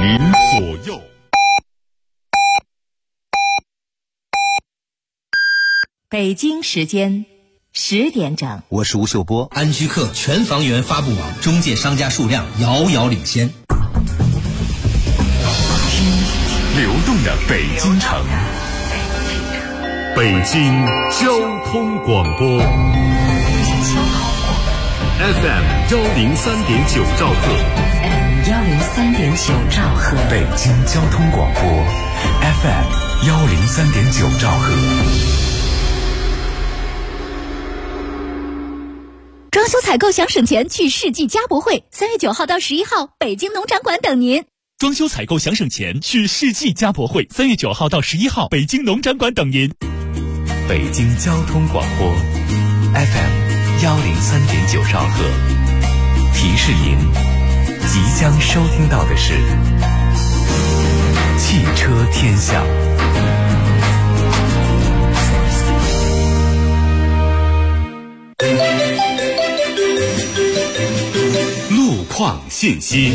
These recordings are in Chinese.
您左右。 北京时间10点整， 我是吴秀波。 安居客全房源发布网中介商家数量遥遥领先。 听流动的北京城，北京交通广播 FM 103.9兆赫 103.9兆赫， 北京交通广播 FM 103.9兆赫。 装修采购想省钱，去世纪家博会，3月9号到11号，北京农展馆等您。 装修采购想省钱，去世纪家博会，3月9号到11号，北京农展馆等您。 北京交通广播 FM 103.9兆赫，提示您即将收听到的是汽车天下。路况信息。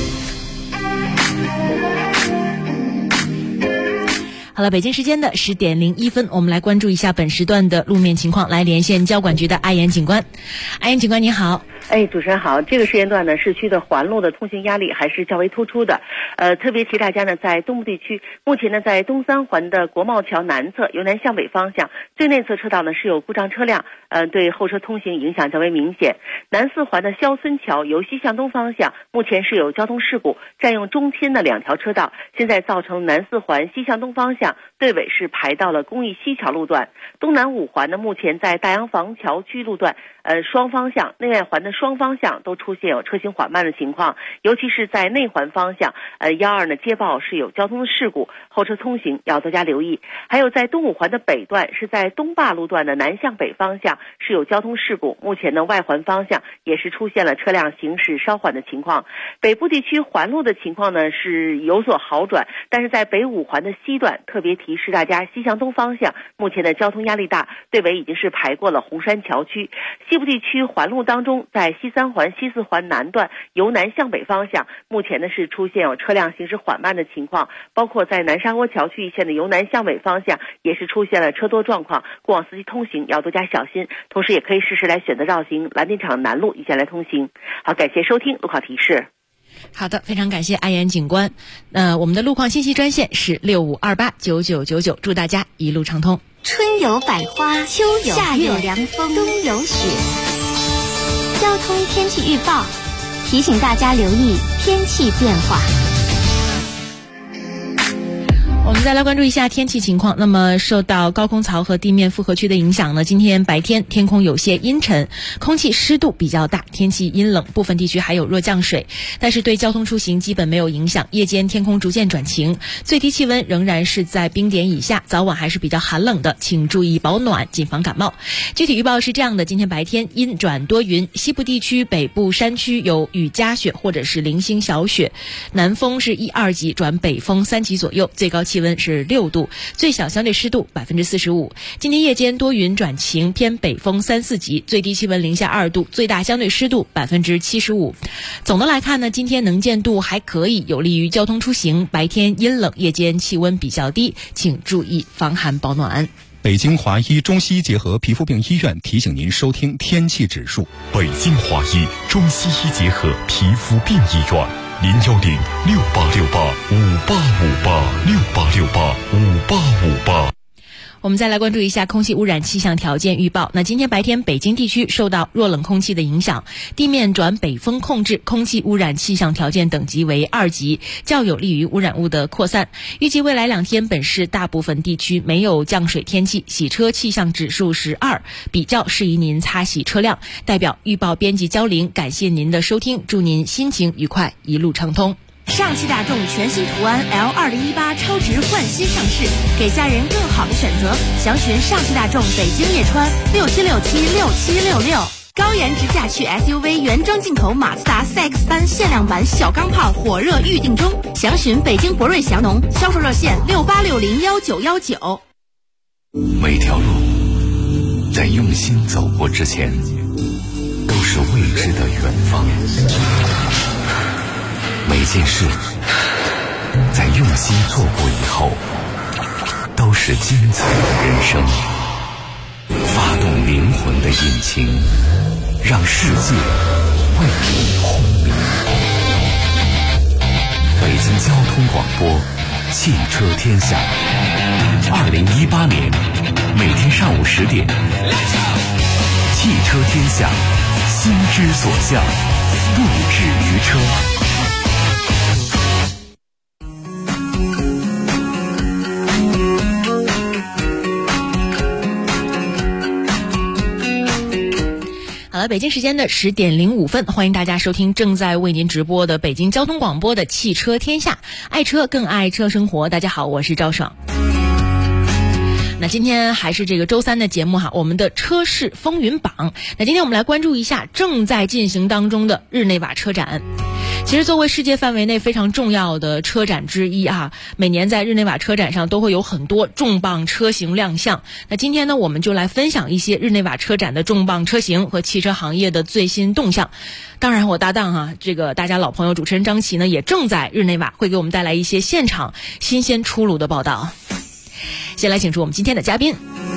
好了，北京时间的10点01分，我们来关注一下本时段的路面情况，来连线交管局的阿岩警官。阿岩警官您好。 主持人好。这个时间段呢，市区的环路的通行压力还是较为突出的。特别提大家呢，在东部地区，目前呢，在东三环的国贸桥南侧由南向北方向最内侧车道呢是有故障车辆，对后车通行影响较为明显。南四环的肖村桥由西向东方向，目前是有交通事故，占用中间的2条车道，现在造成南四环西向东方向队尾是排到了公益西桥路段。东南五环呢，目前在大洋房桥区路段，双方向内外环的双方向都出现有车行缓慢的情况，尤其是在内环方向，12呢接报是有交通事故，后车通行要多加留意。还有在东五环的北段，是在东坝路段的南向北方向是有交通事故，目前呢外环方向也是出现了车辆行驶稍缓的情况。北部地区环路的情况呢是有所好转，但是在北五环的西段，特别提示大家西向东方向目前的交通压力大，队尾已经是排过了红山桥区。西部地区环路当中，在西三环西四环南段由南向北方向，目前呢是出现有车辆行驶缓慢的情况，包括在南沙窝桥区一线的由南向北方向也是出现了车多状况，过往司机通行要多加小心，同时也可以适时来选择绕行蓝电厂南路一线来通行。好，感谢收听路况提示。 好的，非常感谢阿岩警官。我们的路况信息专线是65289999，祝大家一路畅通。 春有百花，秋有夏有凉风，冬有雪。交通天气预报提醒大家留意天气变化。 我们再来关注一下天气情况。那么受到高空槽和地面复合区的影响呢，今天白天天空有些阴沉，空气湿度比较大，天气阴冷，部分地区还有弱降水，但是对交通出行基本没有影响。夜间天空逐渐转晴，最低气温仍然是在冰点以下，早晚还是比较寒冷的，请注意保暖，谨防感冒。具体预报是这样的：今天白天阴转多云，西部地区北部山区有雨夹雪或者是零星小雪，南风是1、2级转北风3级左右，最高气温是6度，最小相对湿度45%。今天夜间多云转晴，偏北风3、4级，最低气温零下2度，最大相对湿度75%。总的来看呢，今天能见度还可以，有利于交通出行。白天阴冷，夜间气温比较低，请注意防寒保暖。 北京华医中西医结合皮肤病医院提醒您收听天气指数。 北京华医中西医结合皮肤病医院，010-6868-5858，6868-5858。 我们再来关注一下空气污染气象条件预报。那今天白天北京地区受到弱冷空气的影响，地面转北风控制，空气污染气象条件等级为2级，较有利于污染物的扩散。预计未来2天本市大部分地区没有降水天气，洗车气象指数是2，比较适宜您擦洗车辆。代表预报编辑焦玲感谢您的收听，祝您心情愉快，一路畅通。 上汽大众全新途安 L2018 超值焕新上市，给家人更好的选择。详询上汽大众北京叶川67676766。高颜值驾趣 SUV 原装进口马自达 CX-3 限量版小钢炮火热预定中，详询北京博瑞祥农，销售热线68601919。 每条路在用心走过之前，都是未知的远方。每件事经错过以后，都是精彩的人生。发动灵魂的引擎，让世界为你轰鸣。北京交通广播，汽车天下。2018年，每天上午10点，汽车天下，心之所向，不止于车。 好了，北京时间的10点05分，欢迎大家收听正在为您直播的北京交通广播的汽车天下，爱车更爱车生活。大家好，我是赵爽。那今天还是这个周三的节目哈，我们的车市风云榜。那今天我们来关注一下正在进行当中的日内瓦车展。其实作为世界范围内非常重要的车展之一啊，每年在日内瓦车展上都会有很多重磅车型亮相。那今天呢，我们就来分享一些日内瓦车展的重磅车型和汽车行业的最新动向。当然我搭档这个大家老朋友主持人张琪呢，也正在日内瓦，会给我们带来一些现场新鲜出炉的报道。先来请出我们今天的嘉宾，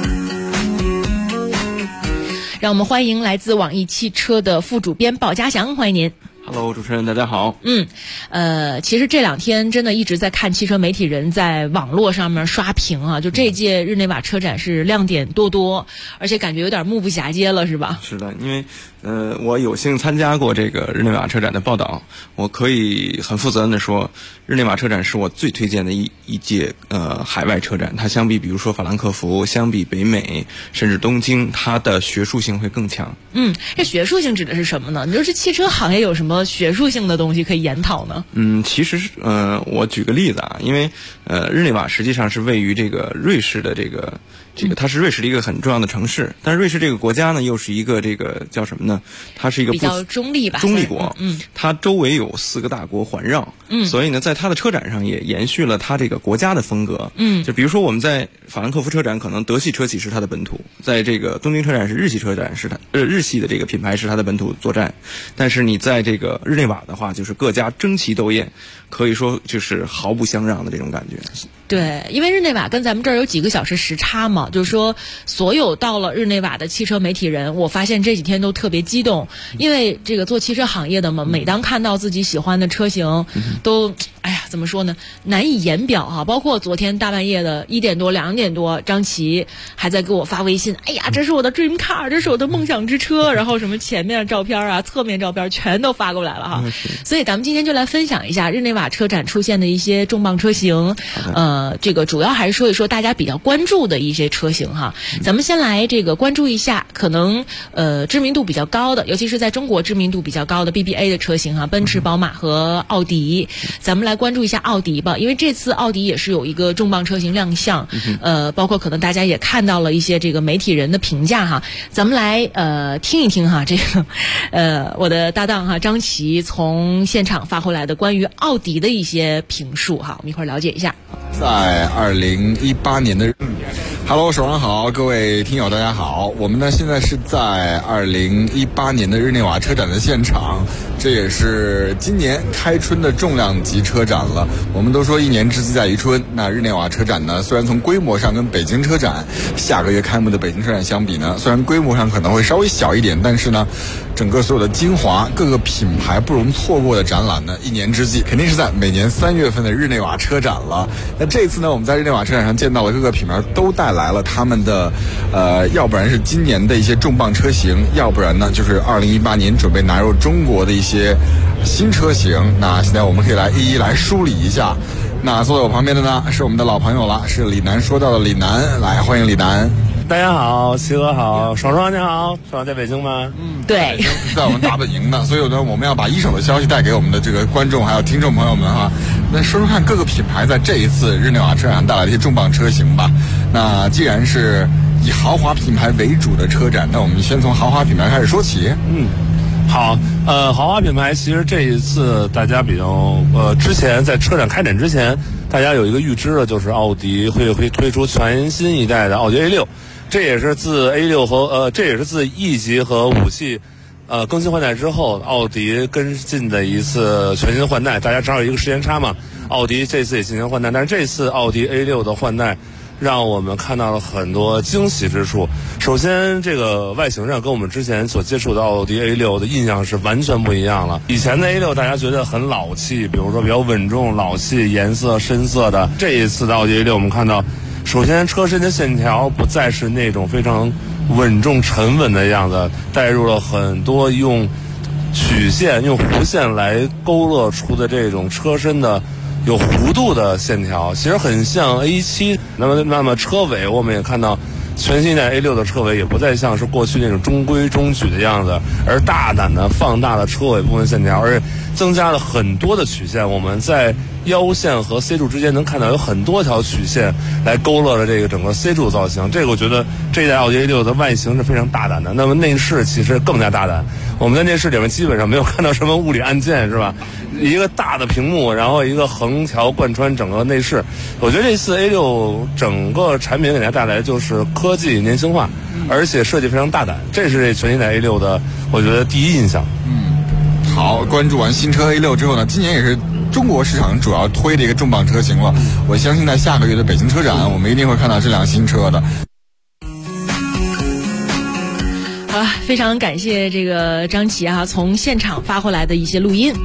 让我们欢迎来自网易汽车的副主编鲍家祥，欢迎您。 Hello， 主持人大家好。 其实这两天真的一直在看汽车媒体人在网络上面刷屏啊，就这届日内瓦车展是亮点多多，而且感觉有点目不暇接了，是吧？ 是的，因为我有幸参加过这个日内瓦车展的报道，我可以很负责任的说，日内瓦车展是我最推荐的一届海外车展。它相比比如说法兰克福，相比北美甚至东京，它的学术性会更强。 这学术性指的是什么呢？你说这汽车行业有什么学术性的东西可以研讨呢？ 其实我举个例子啊，因为日内瓦实际上是位于这个瑞士的这个它是瑞士的一个很重要的城市，但是瑞士这个国家呢又是一个这个叫什么呢？它是一个比较中立吧， 中立国。它周围有4个大国环绕，所以呢，在它的车展上也延续了它这个国家的风格。就比如说我们在法兰克福车展，可能德系车企是它的本土；在这个东京车展是日系车展，是它日系的这个品牌是它的本土作战。但是你在这个日内瓦的话，就是各家争奇斗艳，可以说就是毫不相让的这种感觉。 对，因为日内瓦跟咱们这儿有几个小时时差嘛，就是说所有到了日内瓦的汽车媒体人，我发现这几天都特别激动，因为这个做汽车行业的嘛，每当看到自己喜欢的车型，都怎么说呢，难以言表啊。包括昨天大半夜的1点多2点多，张琪还在给我发微信，这是我的 dream car， 这是我的梦想之车，然后什么前面照片啊侧面照片全都发过来了哈。所以咱们今天就来分享一下日内瓦车展出现的一些重磅车型，这个主要还是说一说大家比较关注的一些车型哈。咱们先来这个关注一下可能知名度比较高的，尤其是在中国知名度比较高的 BBA 的车型哈，奔驰、宝马和奥迪。咱们来关注一下奥迪吧，因为这次奥迪也是有一个重磅车型亮相，包括可能大家也看到了一些这个媒体人的评价哈。咱们来听一听哈，这个我的搭档哈张琪从现场发回来的关于奥迪的一些评述哈，我们一块儿了解一下。 在2018年的Hello， 首上好，各位听友大家好。我们呢现在是在2018年的日内瓦车展的现场，这也是今年开春的重量级车展了。我们都说一年之计在于春，那日内瓦车展呢，虽然从规模上跟北京车展下个月开幕的北京车展相比呢，虽然规模上可能会稍微小一点，但是呢，整个所有的精华，各个品牌不容错过的展览呢，一年之计肯定是在每年3月份的日内瓦车展了。那这次呢，我们在日内瓦车展上见到了各个品牌都带来了他们的要不然是今年的一些重磅车型，要不然呢就是2018年准备纳入中国的一些新车型。那现在我们可以来一一来梳理一下。那坐在我旁边的呢是我们的老朋友了，是李楠说到的李楠，来欢迎李楠。 大家好，齐哥好，爽爽你好，爽在北京吗？ 对， 在我们大本营呢，所以呢，我们要把一手的消息带给我们的这个观众还有听众朋友们哈。那说说看各个品牌在这一次日内瓦车展上带来的一些重磅车型吧。那既然是以豪华品牌为主的车展，那我们先从豪华品牌开始说起。 好，豪华品牌其实这一次大家比较之前在车展开展之前，大家有一个预知的，就是奥迪会推出全新一代的奥迪 A6，这也是自 A6 和这也是自 E 级和5系更新换代之后，奥迪跟进的一次全新换代，大家正好有一个时间差嘛。奥迪这次也进行换代，但是这次奥迪 A6 的换代让我们看到了很多惊喜之处。首先，这个外形上跟我们之前所接触的奥迪 A6 的印象是完全不一样了。以前的 A6 大家觉得很老气，比如说比较稳重、老气、颜色深色的。这一次的奥迪 A6 我们看到，首先车身的线条不再是那种非常稳重沉稳的样子，带入了很多用曲线、用弧线来勾勒出的这种车身的有弧度的线条，其实很像 A7。那么车尾我们也看到，全新一代 A6 的车尾也不再像是过去那种中规中矩的样子，而大胆的放大了车尾部分线条，而且增加了很多的曲线。我们在腰线和 C 柱之间能看到有很多条曲线来勾勒了这个整个 C 柱造型。这个我觉得这一代奥迪 A6 的外形是非常大胆的。那么内饰其实更加大胆，我们在内饰里面基本上没有看到什么物理按键，是吧？一个大的屏幕，然后一个横条贯穿整个内饰。我觉得这次 A6 整个产品给大家带来就是科技年轻化，而且设计非常大胆，这是这全新一代 A6 的我觉得第一印象。 好，关注完新车 A6 之后呢，今年也是中国市场主要推的一个重磅车型了。我相信在下个月的北京车展，我们一定会看到这辆新车的。 好了，非常感谢这个张琪从现场发回来的一些录音。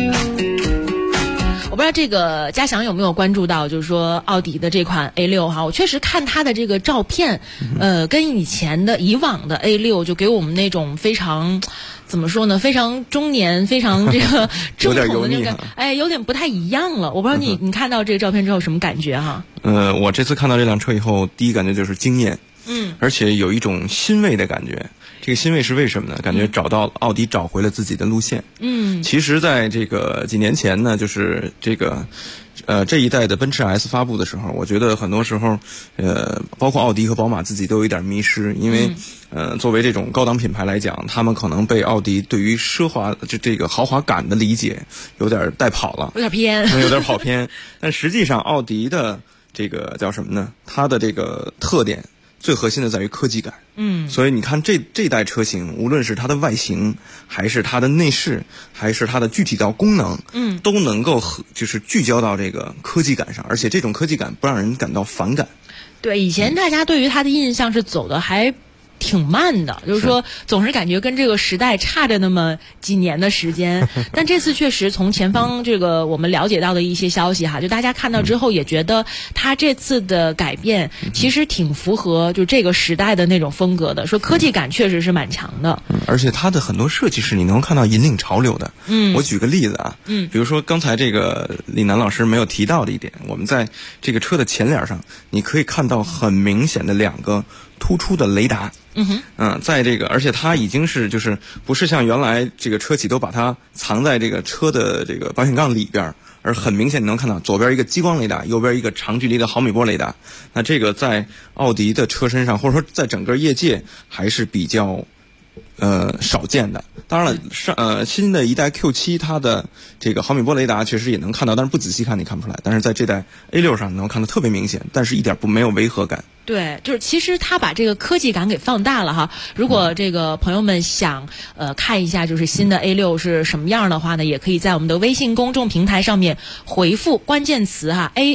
我不知道这个嘉祥有没有关注到，就是说奥迪的这款 A6 我确实看它的这个照片，跟以往的 A6 就给我们那种非常怎么说呢，非常中年、非常这个正统的那个，有点不太一样了。我不知道你看到这个照片之后什么感觉哈？ 我这次看到这辆车以后，第一感觉就是惊艳，而且有一种欣慰的感觉。这个欣慰是为什么呢？感觉奥迪找回了自己的路线。其实在这个几年前呢，就是这个这一代的奔驰 S 发布的时候，我觉得很多时候包括奥迪和宝马自己都有一点迷失，因为作为这种高档品牌来讲，他们可能被奥迪对于奢华这个豪华感的理解有点带跑了， 有点偏， 有点跑偏。但实际上奥迪的这个叫什么呢？它的这个特点最核心的在于科技感。所以你看这代车型，无论是它的外形，还是它的内饰，还是它的具体到功能，都能够就是聚焦到这个科技感上，而且这种科技感不让人感到反感。 对，以前大家对于它的印象是走的还挺慢的，就是说总是感觉跟这个时代差着那么几年的时间。但这次确实从前方这个我们了解到的一些消息就大家看到之后也觉得他这次的改变其实挺符合就这个时代的那种风格的，说科技感确实是蛮强的。 而且它的很多设计是你能看到引领潮流的。我举个例子比如说刚才这个李楠老师没有提到的一点，我们在这个车的前脸上你可以看到很明显的两个突出的雷达。在这个，而且它已经是就是不是像原来这个车企都把它藏在这个车的这个保险杠里边，而很明显你能看到左边一个激光雷达，右边一个长距离的毫米波雷达。那这个在奥迪的车身上，或者说在整个业界还是比较少见的。当然了，新的一代 Q7 它的这个毫米波雷达确实也能看到，但是不仔细看你看不出来。但是在这代 A6 上能看得特别明显，但是一点没有违和感。 对，就是其实他把这个科技感给放大了如果这个朋友们想看一下就是新的 A6 是什么样的话呢，也可以在我们的微信公众平台上面回复关键词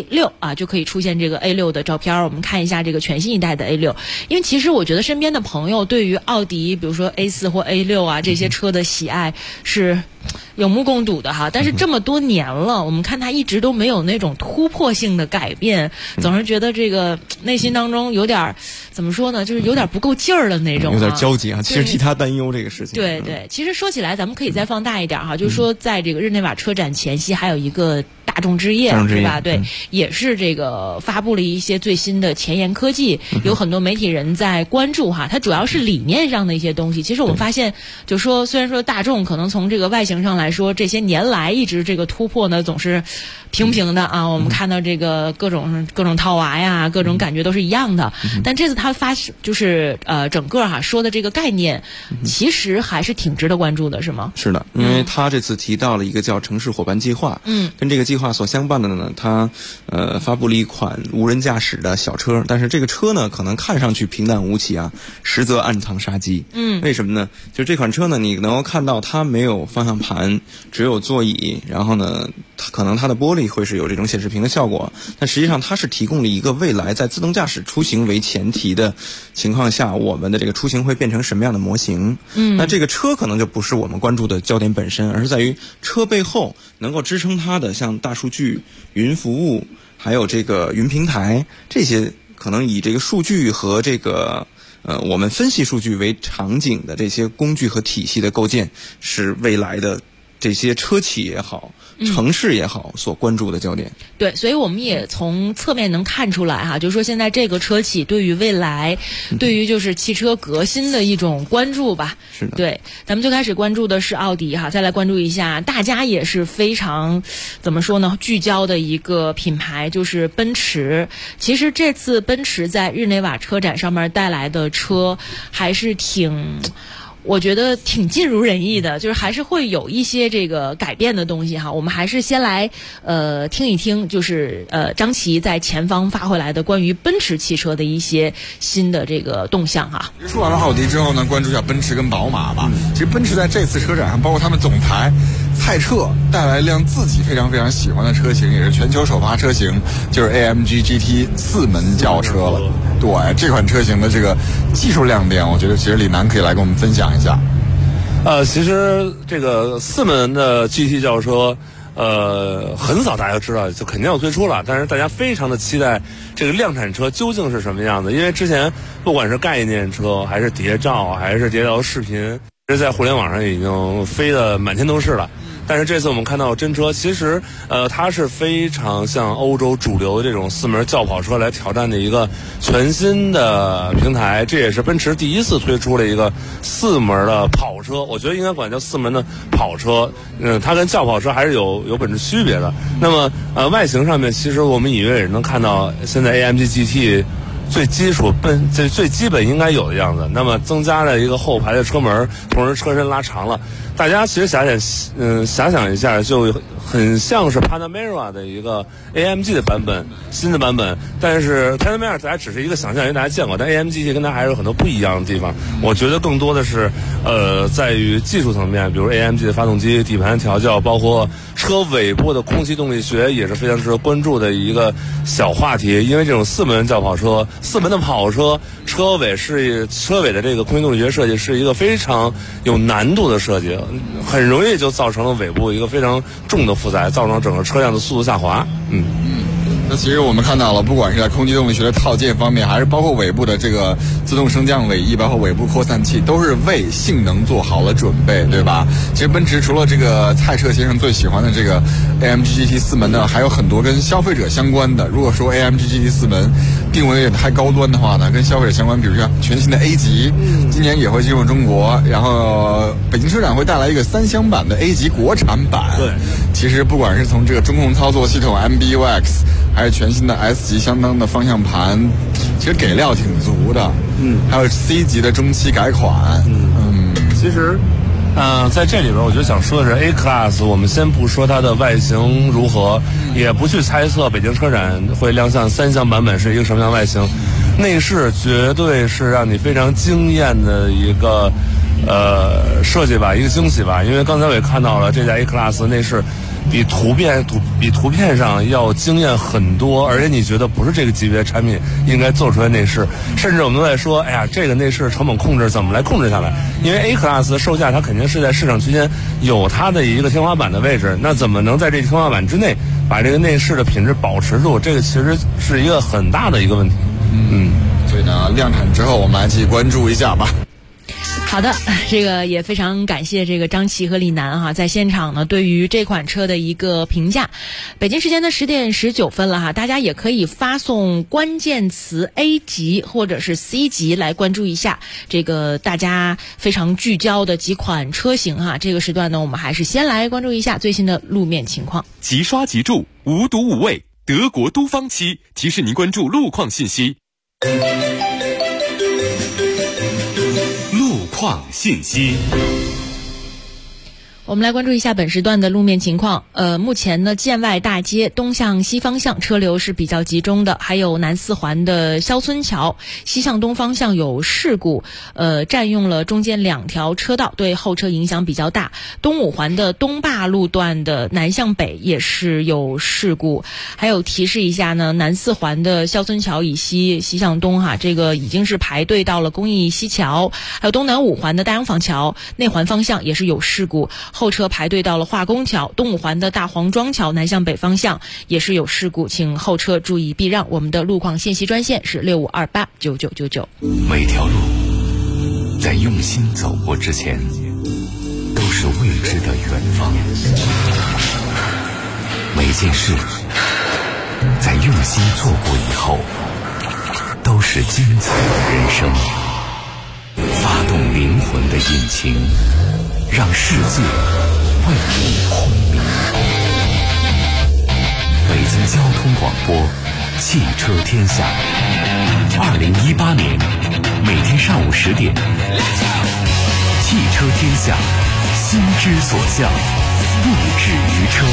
A6 就可以出现这个 A6 的照片。我们看一下这个全新一代的 A6。因为其实我觉得身边的朋友对于奥迪比如说 A4 或 A6 这些车的喜爱是有目共睹的但是这么多年了，我们看它一直都没有那种突破性的改变，总是觉得这个内心当中有点怎么说呢，就是有点不够劲儿的那种有点焦急其实替他担忧这个事情。 对，其实说起来咱们可以再放大一点就是说在这个日内瓦车展前夕还有一个大众之夜是吧？对，也是这个发布了一些最新的前沿科技，有很多媒体人在关注它主要是理念上的一些东西。其实我们发现就是说虽然说大众可能从这个外形型上来说，这些年来一直这个突破呢总是平平的啊。我们看到这个各种套娃呀，各种感觉都是一样的。但这次他就是整个说的这个概念，其实还是挺值得关注的，是吗？ 是的，因为他这次提到了一个叫城市伙伴计划，跟这个计划所相伴的呢，他发布了一款无人驾驶的小车，但是这个车呢可能看上去平淡无奇啊，实则暗藏杀机。为什么呢？就这款车呢，你能够看到它没有方向盘，只有座椅，然后呢可能它的玻璃会是有这种显示屏的效果，但实际上它是提供了一个未来在自动驾驶出行为前提的情况下，我们的这个出行会变成什么样的模型。那这个车可能就不是我们关注的焦点本身，而是在于车背后能够支撑它的像大数据、云服务还有这个云平台，这些可能以这个数据和这个我们分析数据为场景的这些工具和体系的构建，是未来的这些车企也好，城市也好所关注的焦点。 对，所以我们也从侧面能看出来就是说现在这个车企对于未来，对于就是汽车革新的一种关注吧。 是的。 对，咱们最开始关注的是奥迪再来关注一下大家也是非常怎么说呢，聚焦的一个品牌，就是奔驰。其实这次奔驰在日内瓦车展上面带来的车还是我觉得挺尽如人意的，就是还是会有一些这个改变的东西我们还是先来听一听，就是张琪在前方发回来的关于奔驰汽车的一些新的这个动向说完了奥迪之后呢，关注一下奔驰跟宝马吧。其实奔驰在这次车展上，包括他们总裁蔡澈带来一辆自己非常非常喜欢的车型，也是全球首发车型，就是 AMG GT 4门轿车了。对，这款车型的这个技术亮点，我觉得其实李楠可以来跟我们分享一下。 其实这个4门的 GT 轿车很早大家就知道就肯定要推出了，但是大家非常的期待这个量产车究竟是什么样的。因为之前不管是概念车还是谍照还是谍照视频，其实在互联网上已经飞得满天都是了。但是这次我们看到真车，其实它是非常像欧洲主流的这种4门轿跑车来挑战的一个全新的平台。这也是奔驰第一次推出了一个4门的跑车，我觉得应该管叫4门的跑车。它跟轿跑车还是有本质区别的。那么外形上面，其实我们隐约也能看到现在 AMG GT最基本应该有的样子。那么增加了一个后排的车门，同时车身拉长了。大家其实想想一下，就很像是 Panamera 的一个 AMG 的版本，新的版本。但是 Panamera 大家只是一个想象，因为大家见过，但 AMG 跟它还是有很多不一样的地方。我觉得更多的是在于技术层面，比如 AMG 的发动机、底盘调教，包括车尾部的空气动力学，也是非常值得关注的一个小话题。因为这种4门轿跑车、4门的跑车，车尾的这个空气动力学设计是一个非常有难度的设计，很容易就造成了尾部一个非常重的负载，造成整个车辆的速度下滑。 那其实我们看到了，不管是在空气动力学的套件方面，还是包括尾部的这个自动升降尾翼，包括尾部扩散器，都是为性能做好了准备，对吧？其实奔驰除了这个蔡澈先生最喜欢的这个 AMG GT 4门呢，还有很多跟消费者相关的。如果说 AMG GT 4门定位有点太高端的话呢，跟消费者相关，比如像全新的 A 级，今年也会进入中国，然后北京车展会带来一个3厢版的 A 级国产版。 对， 其实不管是从这个中控操作系统 MBUX，还是全新的 S 级相当的方向盘，其实给料挺足的。还有 C 级的中期改款。 其实在这里边我觉得想说的是 A Class， 我们先不说它的外形如何，也不去猜测北京车展会亮相3厢版本是一个什么样的外形，内饰绝对是让你非常惊艳的一个设计吧，一个惊喜吧。因为刚才我也看到了这家 A Class 内饰比图片上要惊艳很多，而且你觉得不是这个级别的产品应该做出来内饰，甚至我们都在说，哎呀，这个内饰成本控制怎么来控制下来？因为 A Class 的售价它肯定是在市场区间有它的一个天花板的位置，那怎么能在这个天花板之内把这个内饰的品质保持住？这个其实是一个很大的一个问题。 所以呢，量产之后我们来继续关注一下吧。 好的，这个也非常感谢这个张琪和李楠哈，在现场呢对于这款车的一个评价。北京时间的10点19分了哈，大家也可以发送关键词 A 级或者是 C 级来关注一下这个大家非常聚焦的几款车型哈。这个时段呢，我们还是先来关注一下最新的路面情况。 即刷即住，无毒无畏，德国都方漆提示您关注路况信息。路况信息。 我们来关注一下本时段的路面情况。目前呢，建外大街东向西方向车流是比较集中的，还有南四环的肖村桥西向东方向有事故，占用了中间2条车道，对后车影响比较大。东五环的东坝路段的南向北也是有事故。还有提示一下呢，南四环的肖村桥以西向东哈，这个已经是排队到了公益西桥，还有东南五环的大洋坊桥内环方向也是有事故。后车排队到了化工桥，东五环的大黄庄桥南向北方向也是有事故，请后车注意避让。我们的路况信息专线是65289999。 每条路在用心走过之前，都是未知的远方；每件事在用心做过以后，都是精彩的人生。发动灵魂的引擎，让世界为你轰鸣。北京交通广播，汽车天下。2018年，每天上午10点，汽车天下，心之所向，不止于车。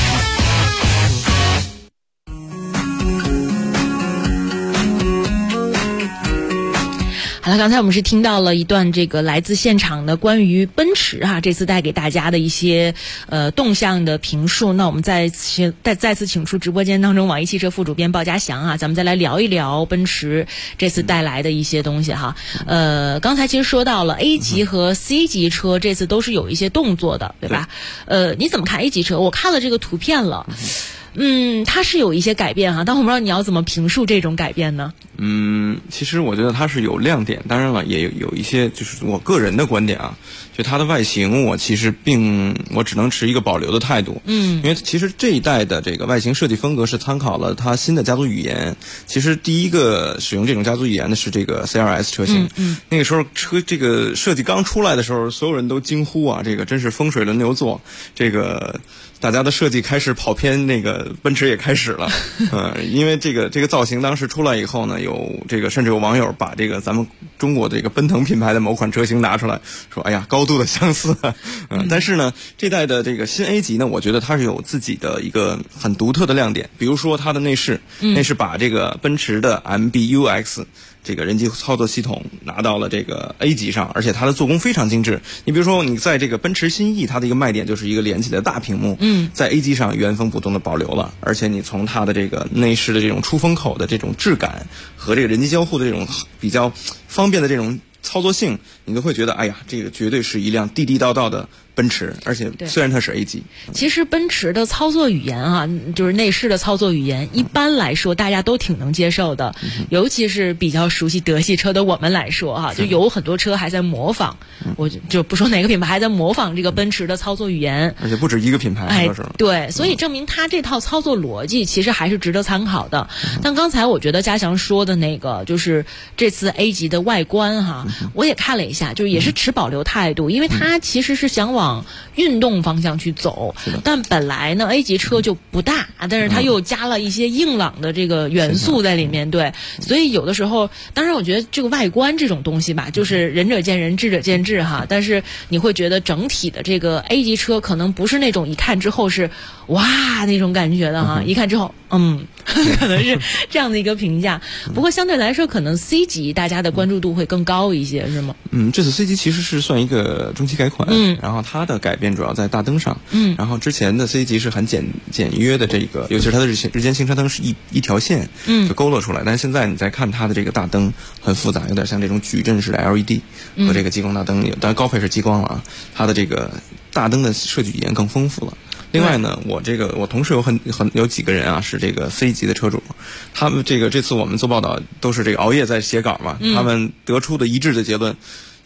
好了，刚才我们是听到了一段这个来自现场的关于奔驰这次带给大家的一些动向的评述。那我们再次请出直播间当中网易汽车副主编鲍家祥咱们再来聊一聊奔驰这次带来的一些东西哈。刚才其实说到了 A 级和 C 级车这次都是有一些动作的，对吧？你怎么看 A 级车？我看了这个图片了。它是有一些改变哈，但我不知道你要怎么评述这种改变呢？ 其实我觉得它是有亮点，当然了，也有一些就是我个人的观点就它的外形，我其实我只能持一个保留的态度。因为其实这一代的这个外形设计风格是参考了它新的家族语言。其实第一个使用这种家族语言的是这个 CRS 车型。那个时候这个设计刚出来的时候，所有人都惊呼这个真是风水轮流坐，这个大家的设计开始跑偏，那个奔驰也开始了。因为这个造型当时出来以后呢，甚至有网友把这个咱们中国这个奔腾品牌的某款车型拿出来说，哎呀，高度的相似。但是呢，这代的这个新 A 级呢，我觉得它是有自己的一个很独特的亮点。比如说它的内饰，把这个奔驰的 MBUX 这个人机操作系统拿到了这个 A 级上，而且它的做工非常精致。你比如说你在这个奔驰新 E， 它的一个卖点就是一个连起来的大屏幕，在 A 级上原封不动的保留了，而且你从它的这个内饰的这种出风口的这种质感和这个人机交互的这种比较方便的这种操作性，你都会觉得哎呀，这个绝对是一辆地地道道的奔驰。而且虽然它是 A 级， 其实奔驰的操作语言就是内饰的操作语言，一般来说大家都挺能接受的，尤其是比较熟悉德系车的我们来说就有很多车还在模仿，我就不说哪个品牌还在模仿这个奔驰的操作语言， 而且不止一个品牌。 对，所以证明它这套操作逻辑其实还是值得参考的。但刚才我觉得嘉祥说的那个就是这次 A 级的外观我也看了一下，就是也是持保留态度，因为它其实是想往运动方向去走，但本来呢 A 级车就不大，但是它又加了一些硬朗的这个元素在里面，对，所以有的时候，当然我觉得这个外观这种东西吧，就是仁者见仁，智者见智但是你会觉得整体的这个 A 级车可能不是那种一看之后是哇那种感觉的一看之后可能是这样的一个评价。不过相对来说，可能 C 级大家的关注度会更高一些，是吗？ 这次 C 级其实是算一个中期改款，然后它的改变主要在大灯上，然后之前的 C 级是很简约的，这个尤其是它的日间行车灯是一条线就勾勒出来，但是现在你再看它的这个大灯很复杂，有点像这种矩阵式的 LED 和这个激光大灯，当然高配是激光了它的这个大灯的设计语言更丰富了。另外呢，我同事有几个人是这个 C 级的车主，他们这次我们做报道都是这个熬夜在写稿嘛，他们得出的一致的结论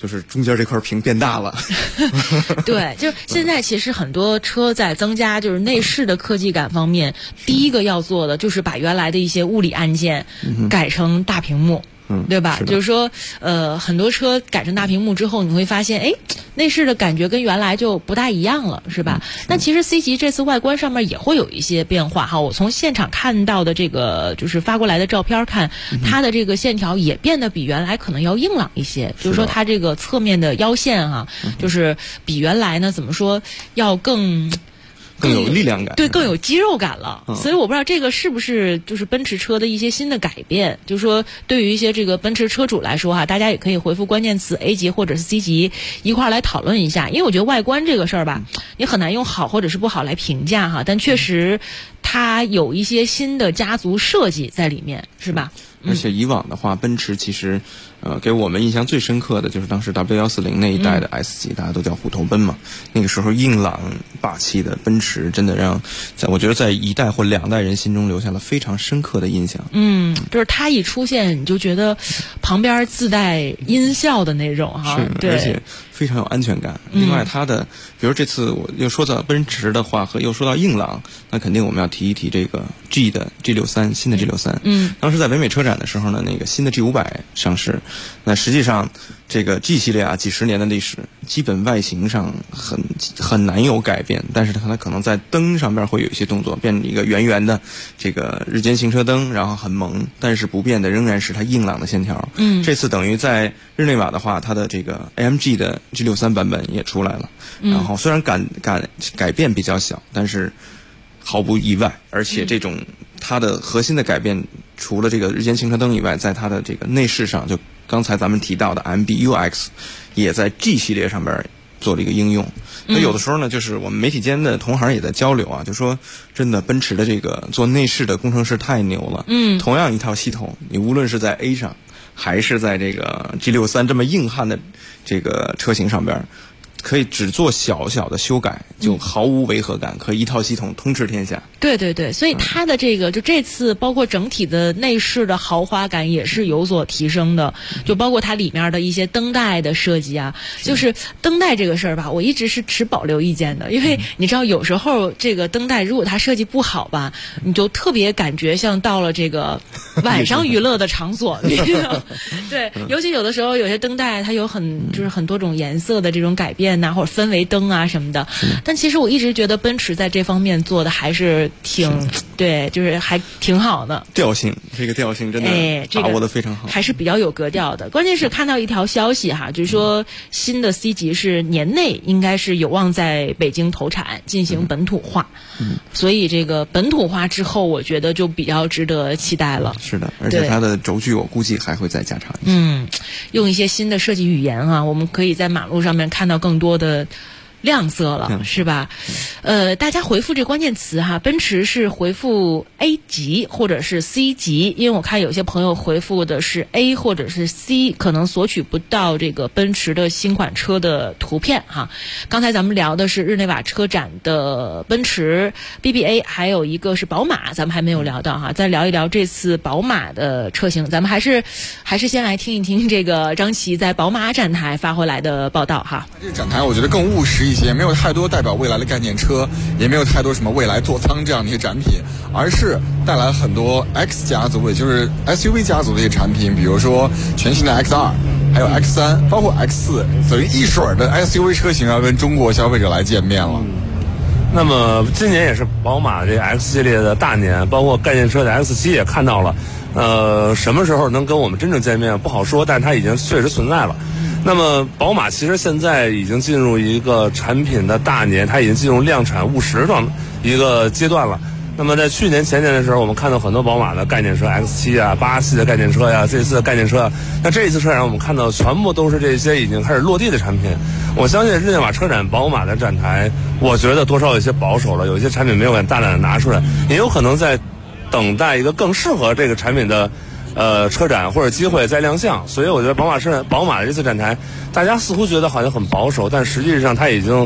就是中间这块屏变大了。 对，就是现在其实很多车在增加就是内饰的科技感方面，第一个要做的就是把原来的一些物理按键改成大屏幕。对吧？就是说，很多车改成大屏幕之后，你会发现，哎，内饰的感觉跟原来就不大一样了，是吧？那其实 C 级这次外观上面也会有一些变化哈。我从现场看到的这个就是发过来的照片看，它的这个线条也变得比原来可能要硬朗一些。就是说，它这个侧面的腰线哈，就是比原来呢怎么说要更有力量感， 对，更有肌肉感了。所以我不知道这个是不是就是奔驰车的一些新的改变。就是说，对于一些这个奔驰车主来说哈，大家也可以回复关键词 A 级或者是 C 级一块儿来讨论一下。因为我觉得外观这个事儿吧，你很难用好或者是不好来评价哈。但确实，它有一些新的家族设计在里面，是吧？ 而且以往的话，奔驰其实，给我们印象最深刻的就是当时 W140那一代的 S 级，大家都叫虎头奔嘛。那个时候硬朗霸气的奔驰，真的我觉得在一代或两代人心中留下了非常深刻的印象。 就是它一出现，你就觉得旁边自带音效的那种哈，对， 而且非常有安全感。另外，它的，比如这次我又说到奔驰的话，和又说到硬朗，那肯定我们要提一提这个 G 的 G63， 新的 G63。当时在北美车展的时候呢，那个新的 G500上市。那实际上，这个 G 系列啊，几十年的历史，基本外形上很难有改变，但是它可能在灯上边会有一些动作，变一个圆圆的这个日间行车灯，然后很萌，但是不变的仍然是它硬朗的线条。这次等于在日内瓦的话，它的这个 AMG 的 G63 版本也出来了，然后虽然改变比较小，但是毫不意外，而且这种它的核心的改变，除了这个日间行车灯以外，在它的这个内饰上，就刚才咱们提到的 MBUX 也在 G 系列上边做了一个应用。那有的时候呢，就是我们媒体间的同行也在交流啊，就说真的，奔驰的这个做内饰的工程师太牛了。同样一套系统，你无论是在 A 上，还是在这个 G63 这么硬汉的这个车型上边，可以只做小小的修改，就毫无违和感，可以一套系统通吃天下。 对对对，所以它的这个就这次包括整体的内饰的豪华感也是有所提升的，就包括它里面的一些灯带的设计啊，就是灯带这个事儿吧，我一直是持保留意见的，因为你知道有时候这个灯带如果它设计不好吧，你就特别感觉像到了这个晚上娱乐的场所，你知道？对，尤其有的时候有些灯带它有很多种颜色的这种改变呐，或者氛围灯啊什么的。但其实我一直觉得奔驰在这方面做的还是对，就是还挺好的。 调性，这个调性真的把握的非常好， 还是比较有格调的。关键是看到一条消息哈，就是说新的 C 级是年内应该是有望在北京投产进行本土化。所以这个本土化之后，我觉得就比较值得期待了。 是的，而且它的轴距我估计还会再加长一些。 用一些新的设计语言啊，我们可以在马路上面看到更多的亮色了，是吧？大家回复这关键词哈，奔驰是回复 A 级或者是 C 级，因为我看有些朋友回复的是 A 或者是 C， 可能索取不到这个奔驰的新款车的图片哈。刚才咱们聊的是日内瓦车展的奔驰 BBA， 还有一个是宝马，咱们还没有聊到哈。再聊一聊这次宝马的车型，咱们还是先来听一听这个张琪在宝马展台发回来的报道哈。 这个展台我觉得更务实一些，没有太多代表未来的概念车，也没有太多什么未来座舱这样的一些展品，而是带来很多 X 家族，也就是 SUV 家族的一些产品，比如说全新的 X2， 还有 X3， 包括 X4， 等于一水儿的 SUV 车型要跟中国消费者来见面了。 那么今年也是宝马这 X 系列的大年，包括概念车的 X7 也看到了，什么时候能跟我们真正见面不好说，但是它已经确实存在了。那么宝马其实现在已经进入一个产品的大年，它已经进入量产务实一个阶段了。那么在去年前年的时候，我们看到很多宝马的概念车 X7 啊、8系的概念车呀、这次的概念车，那这一次车展我们看到全部都是这些已经开始落地的产品。我相信日内瓦车展宝马的展台，我觉得多少有些保守了，有一些产品没有敢大胆的拿出来，也有可能在等待一个更适合这个产品的车展或者机会再亮相。所以我觉得宝马的这次展台，大家似乎觉得好像很保守，但实际上它已经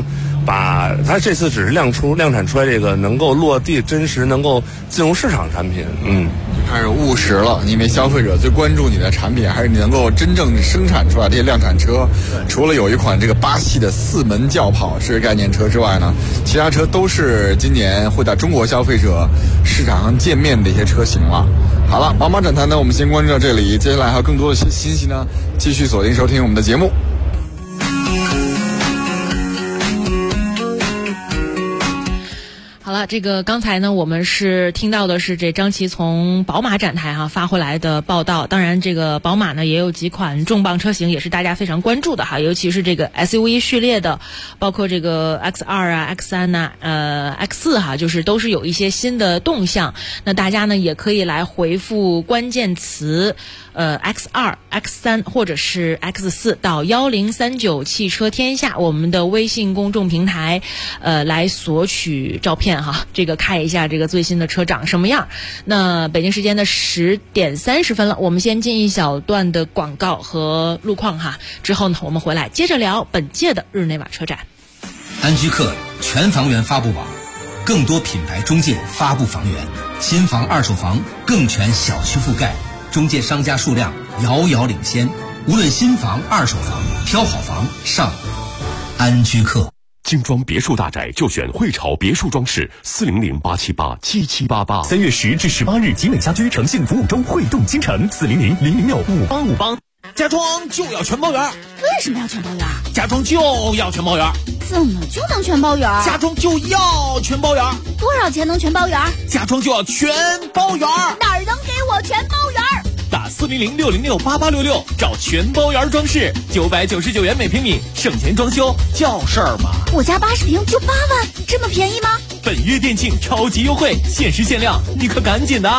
把它这次只是量产出来这个能够落地真实能够进入市场产品， 开始务实了。因为消费者最关注你的产品还是你能够真正生产出来这些量产车。除了有一款这个巴西的4门轿跑是概念车之外呢，其他车都是今年会在中国消费者市场上见面的一些车型了。好了，宝马展谈呢，我们先关注到这里，接下来还有更多的信息呢，继续锁定收听我们的节目。 好了，这个刚才呢，我们是听到的是这张琪从宝马展台发回来的报道。当然，这个宝马呢也有几款重磅车型，也是大家非常关注的尤其是这个 SUV 序列的，包括这个 X2 X3 X4 就是都是有一些新的动向。那大家呢也可以来回复关键词X2 X3 或者是 X4 到1039汽车天下我们的微信公众平台来索取照片这个看一下这个最新的车长什么样。那北京时间的10点30分了，我们先进一小段的广告和路况之后呢我们回来接着聊本届的日内瓦车展。 安居客全房源发布网，更多品牌中介发布房源，新房二手房更全小区覆盖，中介商家数量遥遥领先，无论新房二手房，挑好房上安居客。 精装别墅大宅就选汇潮别墅装饰，400-878-7788。3月10至18日，集美家居诚信服务中，汇动京城400-006-5858。 家装就要全包圆。 为什么要全包圆？ 家装就要全包圆。 怎么就能全包圆？ 家装就要全包圆。 多少钱能全包圆？ 家装就要全包圆。 哪儿能给我全包圆？ 打400-606-8866找全包圆装饰，999元每平米，省钱装修叫事儿吗？ 我家80平就8万，这么便宜吗？ 本月店庆超级优惠，限时限量，你可赶紧的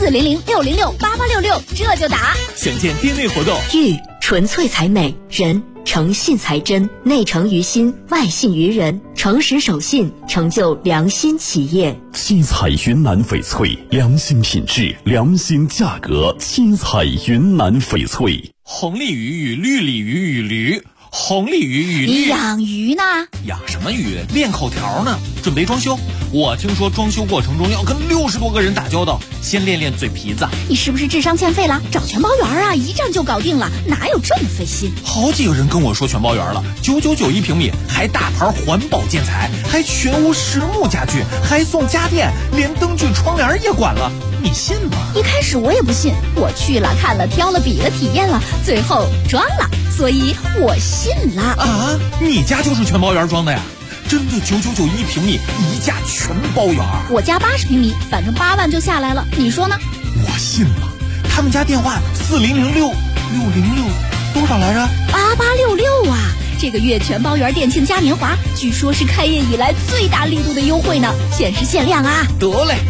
！400-606-8866，这就打。 详见店内活动。 玉纯粹才美，人诚信才真，内诚于心，外信于人，诚实守信，成就良心企业。 七彩云南翡翠，良心品质，良心价格。七彩云南翡翠。 红鲤鱼与绿鲤鱼与驴，红鲤鱼与绿。 你养鱼呢？ 养什么鱼？练口条呢。准备装修，我听说装修过程中要跟60多个人打交道，先练练嘴皮子。 你是不是智商欠费了？找全包圆一站就搞定了，哪有这么费心？ 好几个人跟我说全包圆了，999一平米，还大牌环保建材，还全屋实木家具，还送家电，连灯具窗帘也管了，你信吗？ 一开始我也不信，我去了看了挑了比了体验了，最后装了，所以我信了。 啊，你家就是全包圆装的呀？真的999一平米，一价全包圆。 我家80平米，反正8万就下来了，你说呢？ 我信了。他们家电话4006606多少来着 ？8866啊！这个月全包圆店庆嘉年华，据说是开业以来最大力度的优惠呢，限时限量啊！ 得嘞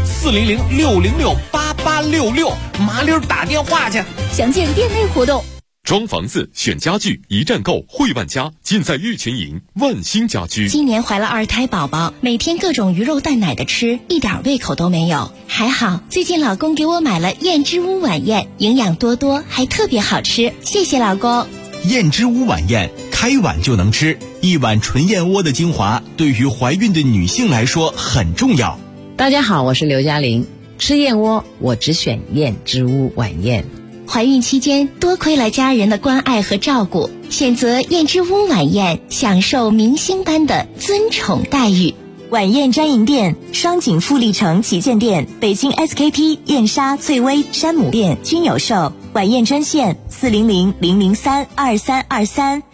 ，400-606-8866，麻溜打电话去。 详见店内活动。 装房子选家具一站购，汇万家，尽在玉泉营万兴家居。 今年怀了2胎宝宝，每天各种鱼肉蛋奶的吃，一点胃口都没有。还好最近老公给我买了燕之屋晚宴，营养多多，还特别好吃，谢谢老公。 燕之屋晚宴，开碗就能吃，一碗纯燕窝的精华，对于怀孕的女性来说很重要。 大家好，我是刘嘉玲，吃燕窝我只选燕之屋晚宴。 怀孕期间多亏了家人的关爱和照顾，选择燕之屋晚宴，享受明星般的尊宠待遇。 晚宴专营店：双井富力城旗舰店、北京 SKP、燕莎、翠微、山姆店均有售。晚宴专线400-003-2323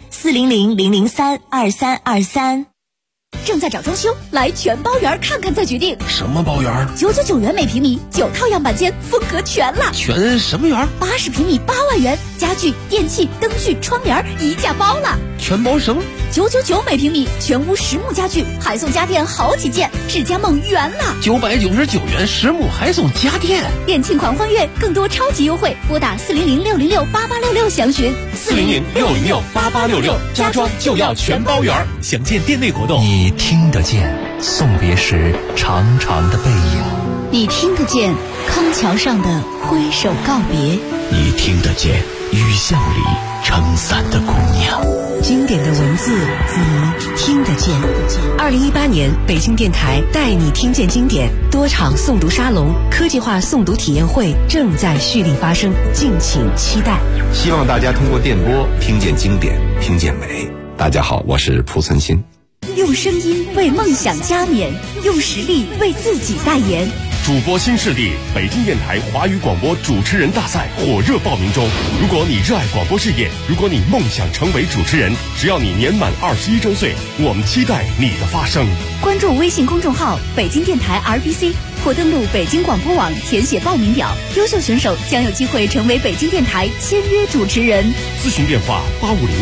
400-003-2323。 正在找装修，来全包圆看看再决定。 什么包圆 ？999元每平米，9套样板间，风格全了。 全什么圆 ？80平米8万元，家具、电器、灯具、窗帘一价包了。 全包什么 ？999每平米，全屋实木家具，还送家电好几件，智家梦圆了。 999元实木还送家电， 店庆狂欢月，更多超级优惠，拨打400-606-8866详询。 400-606-8866，家装就要全包圆。详见店内活动。 你听得见送别时长长的背影， 你听得见康桥上的挥手告别， 你听得见雨巷里撑伞的姑娘。 经典的文字你听得见。2018年北京电台带你听见经典多场诵读沙龙、科技化诵读体验会正在蓄力发生，敬请期待。 希望大家通过电波听见经典，听见美。大家好，我是蒲存昕。 用声音为梦想加冕，用实力为自己代言。 主播新势力北京电台华语广播主持人大赛火热报名中。如果你热爱广播事业，如果你梦想成为主持人，只要你年满21周岁，我们期待你的发声。 关注微信公众号北京电台 RBC 或登录北京广播网填写报名表，优秀选手将有机会成为北京电台签约主持人。 咨询电话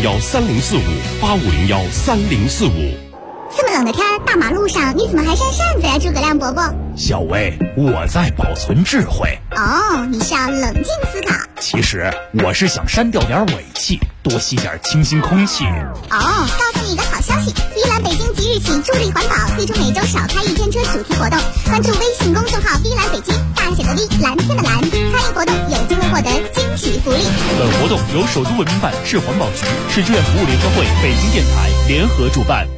8501304585013045。 这么冷的天，大马路上你怎么还扇扇子呀，诸葛亮伯伯？ 小薇，我在保存智慧。 哦，你是要冷静思考。 其实我是想删掉点尾气，多吸点清新空气。 哦，告诉你一个好消息，依兰北京即日起助力环保，推出每周少开1天车主题活动。关注微信公众号依兰北京，大写的 V， 蓝天的蓝，参与活动有机会获得惊喜福利。 本活动由首都文明办、市环保局、市志愿服务联合会、北京电台联合主办。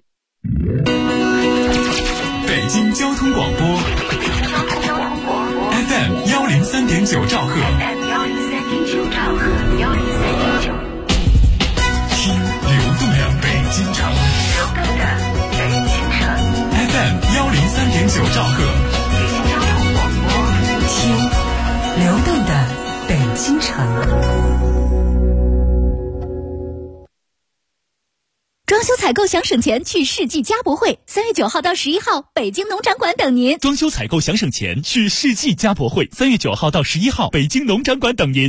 北京交通广播 FM 103.9兆赫，听流动的北京城，FM 103.9兆赫， 听流动的北京城。 装修采购想省钱，去世纪家博会，3月9号到11号，北京农展馆等您。 装修采购想省钱，去世纪家博会，3月9号到11号，北京农展馆等您。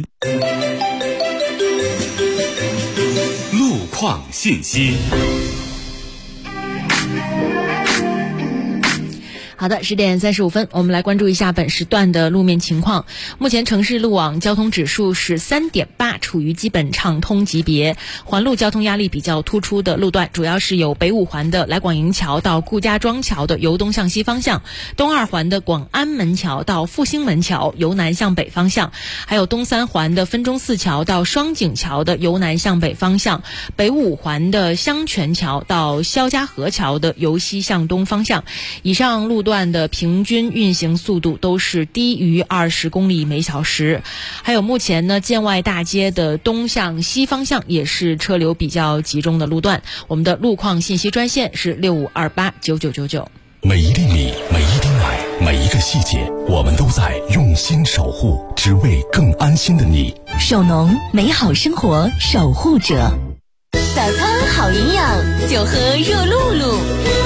路况信息。 好的，10点35分，我们来关注一下本时段的路面情况。目前城市路网交通指数是3.8，处于基本畅通级别。环路交通压力比较突出的路段，主要是有北5环的来广营桥到顾家庄桥的由东向西方向，东2环的广安门桥到复兴门桥由南向北方向，还有东3环的分钟寺桥到双井桥的由南向北方向，北5环的香泉桥到肖家河桥的由西向东方向。以上路段的平均运行速度都是低于20公里每小时。还有目前呢，建外大街的东向西方向也是车流比较集中的路段。我们的路况信息专线是65289999。 每一粒米，每一滴奶，每一个细节，我们都在用心守护，只为更安心的你。 手农，美好生活守护者。 早餐好营养，就喝热露露。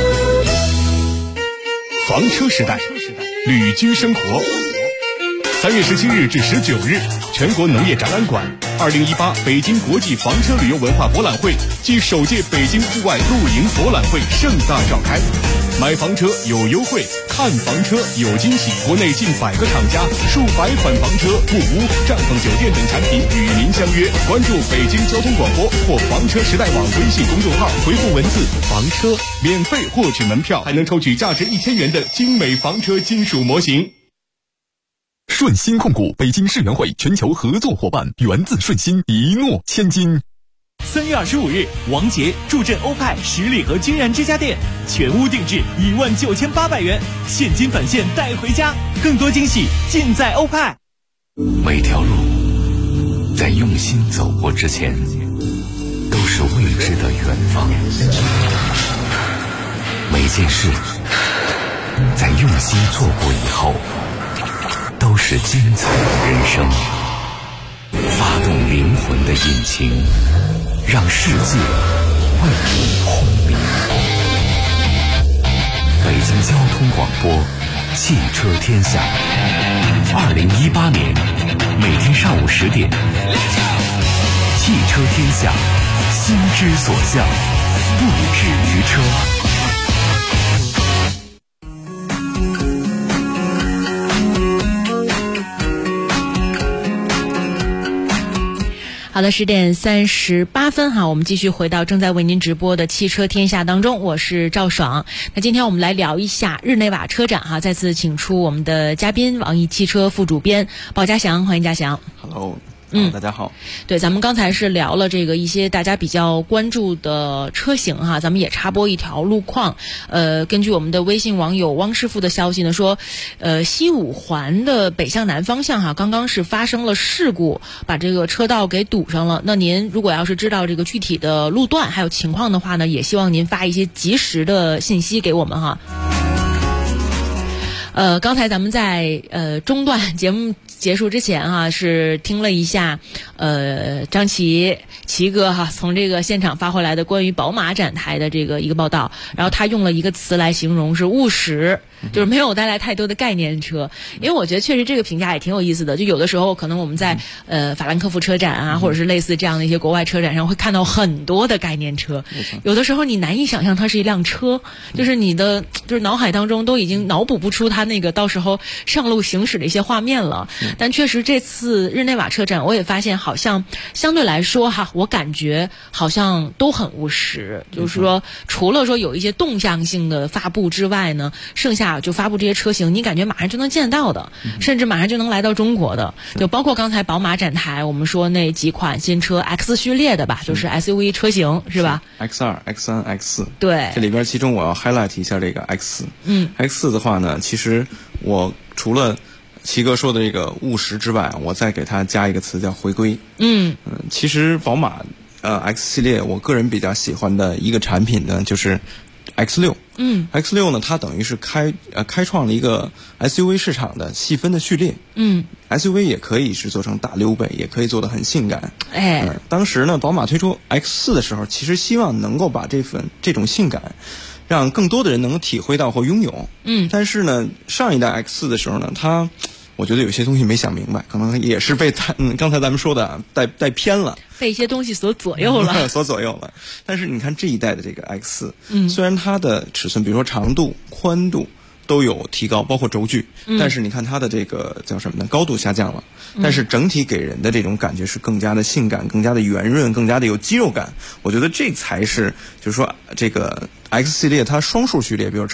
房车时代，旅居生活。3月17日至19日，全国农业展览馆2018北京国际房车旅游文化博览会暨首届北京户外露营博览会盛大召开。买房车有优惠，看房车有惊喜。国内近100个厂家，数百款房车、木屋、帐篷酒店等产品与您相约。关注北京交通广播或房车时代网微信公众号，回复文字“房车”，免费获取门票，还能抽取价值1000元的精美房车金属模型。 顺鑫控股北京世园会全球合作伙伴，源自顺鑫，一诺千金。 3月25日，王杰助阵欧派十里河君然之家店，全屋定制19800元，现金返现带回家，更多惊喜尽在欧派。 每条路在用心走过之前，都是未知的远方。每件事在用心做过以后，都是精彩的人生。发动灵魂的引擎，让世界为你轰鸣。北京交通广播，汽车天下。2018年每天上午10点，汽车天下，心之所向，不止于车。 好的，10点38分哈，我们继续回到正在为您直播的汽车天下当中，我是赵爽。那今天我们来聊一下日内瓦车展哈，再次请出我们的嘉宾，网易汽车副主编鲍家祥，欢迎家祥。 Hello， 大家好。 对，咱们刚才是聊了这个一些大家比较关注的车型哈，咱们也插播一条路况。根据我们的微信网友汪师傅的消息呢，说，西五环的北向南方向哈，刚刚是发生了事故，把这个车道给堵上了。那您如果要是知道这个具体的路段还有情况的话呢，也希望您发一些及时的信息给我们哈。刚才咱们在中段节目结束之前哈，是听了一下张琪哥哈从这个现场发回来的关于宝马展台的这个一个报道，然后他用了一个词来形容是务实，就是没有带来太多的概念车。因为我觉得确实这个评价也挺有意思的，就有的时候可能我们在法兰克福车展啊，或者是类似这样的一些国外车展上会看到很多的概念车，有的时候你难以想象它是一辆车，就是你的就是脑海当中都已经脑补不出它那个到时候上路行驶的一些画面了。但确实这次日内瓦车展我也发现好像相对来说哈，我感觉好像都很务实，就是说除了说有一些动向性的发布之外呢，剩下就发布这些车型你感觉马上就能见到的，甚至马上就能来到中国的，就包括刚才宝马展台我们说那几款新车 X 序列的吧，就是 SUV 车型是吧？ X2 X3 X4， 对， 这里边其中我要 highlight 一下这个 X4。X4 的话呢，其实我除了齐哥说的这个务实之外，我再给它加一个词叫回归。其实宝马X 系列我个人比较喜欢的一个产品呢，就是 X6。X6 呢，它等于是开创了一个 SUV 市场的细分的序列。SUV 也可以是做成大溜背，也可以做得很性感。当时呢，宝马推出 X4 的时候，其实希望能够把这种性感让更多的人能够体会到或拥有。但是呢，上一代 X4 的时候呢，我觉得有些东西没想明白，可能也是被刚才咱们说的带偏了， 被一些东西所左右了。 所左右了。但是你看这一代的这个 X4，虽然它的尺寸，比如说长度、宽度都有提高，包括轴距，但是你看它的这个叫什么呢？高度下降了，但是整体给人的这种感觉是更加的性感，更加的圆润，更加的有肌肉感。我觉得这才是就是说这个 X 系列它双数序列，比如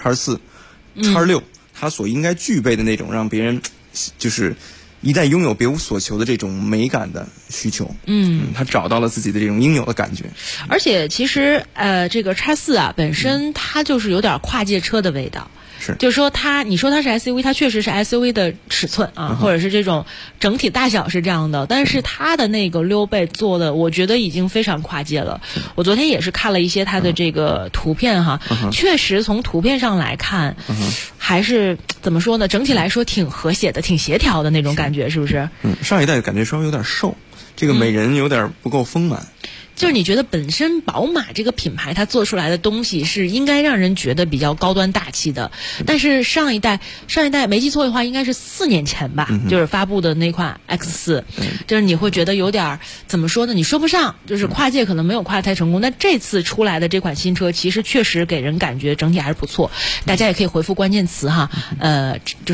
X4、X6，它所应该具备的那种让别人就是一旦拥有别无所求的这种美感的需求。他找到了自己的这种应有的感觉。 而且其实这个 X4 啊本身它就是有点跨界车的味道。就是说你说它是 SUV， 它确实是 SUV 的尺寸啊，或者是这种整体大小是这样的，但是它的那个溜背做的，我觉得已经非常跨界了。我昨天也是看了一些它的这个图片哈，确实从图片上来看，还是怎么说呢？整体来说挺和谐的，挺协调的那种感觉，是不是？ 上一代感觉稍微有点瘦，这个美人有点不够丰满。 就是你觉得本身宝马这个品牌它做出来的东西是应该让人觉得比较高端大气的，但是上一代没记错的话应该是4年前吧，就是发布的那款 X4，就是你会觉得有点怎么说呢？你说不上，就是跨界可能没有跨得太成功。但这次出来的这款新车其实确实给人感觉整体还是不错，大家也可以回复关键词哈，就是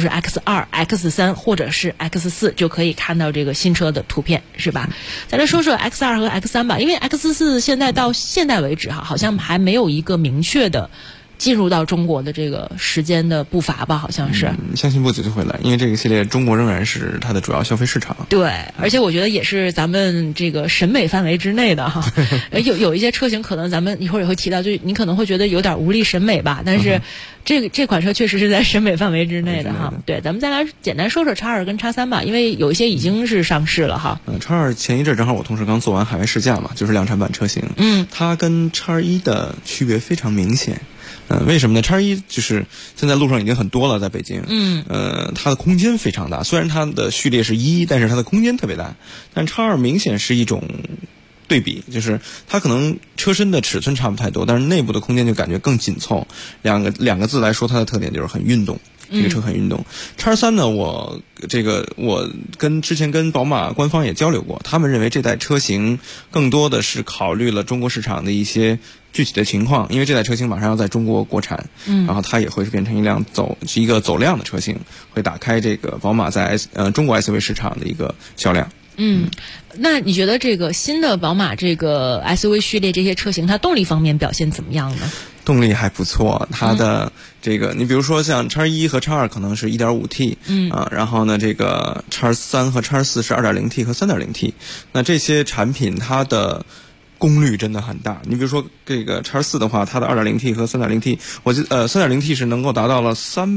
X2、X3 或者是 X4 就可以看到这个新车的图片，是吧？咱来说说 X2 和 X3 吧，因为X4 现在到现在为止哈，好像还没有一个明确的进入到中国的这个时间的步伐吧，好像是。 相信不久就会来，因为这个系列中国仍然是它的主要消费市场。 对，而且我觉得也是咱们这个审美范围之内的哈。有一些车型可能咱们一会儿也会提到，就你可能会觉得有点无力审美吧，但是这款车确实是在审美范围之内的哈。对，咱们再来简单说说 X2 跟 X3 吧，因为有一些已经是上市了哈。 X2 前一阵正好我同事刚做完海外试驾嘛，就是量产版车型。它跟 X1 的区别非常明显。为什么呢？ X1 就是现在路上已经很多了，在北京。它的空间非常大，虽然它的序列是1，但是它的空间特别大。但 X2 明显是一种对比，就是它可能车身的尺寸差不太多，但是内部的空间就感觉更紧凑。两个字来说，它的特点就是很运动。这个车很运动。X3 呢，我之前跟宝马官方也交流过，他们认为这代车型更多的是考虑了中国市场的一些具体的情况，因为这代车型马上要在中国国产，然后它也会变成一个走量的车型，会打开这个宝马在中国 SUV 市场的一个销量。 那你觉得这个新的宝马这个 SUV 序列这些车型，它动力方面表现怎么样呢？ 动力还不错，它的这个，你比如说像 X1 和 X2 可能是 1.5T， 然后呢，这个 X3 和 X4 是 2.0T 和 3.0T， 那这些产品它的功率真的很大。你比如说这个 X4 的话，它的 2.0T 和 3.0T， 3.0T 是能够达到了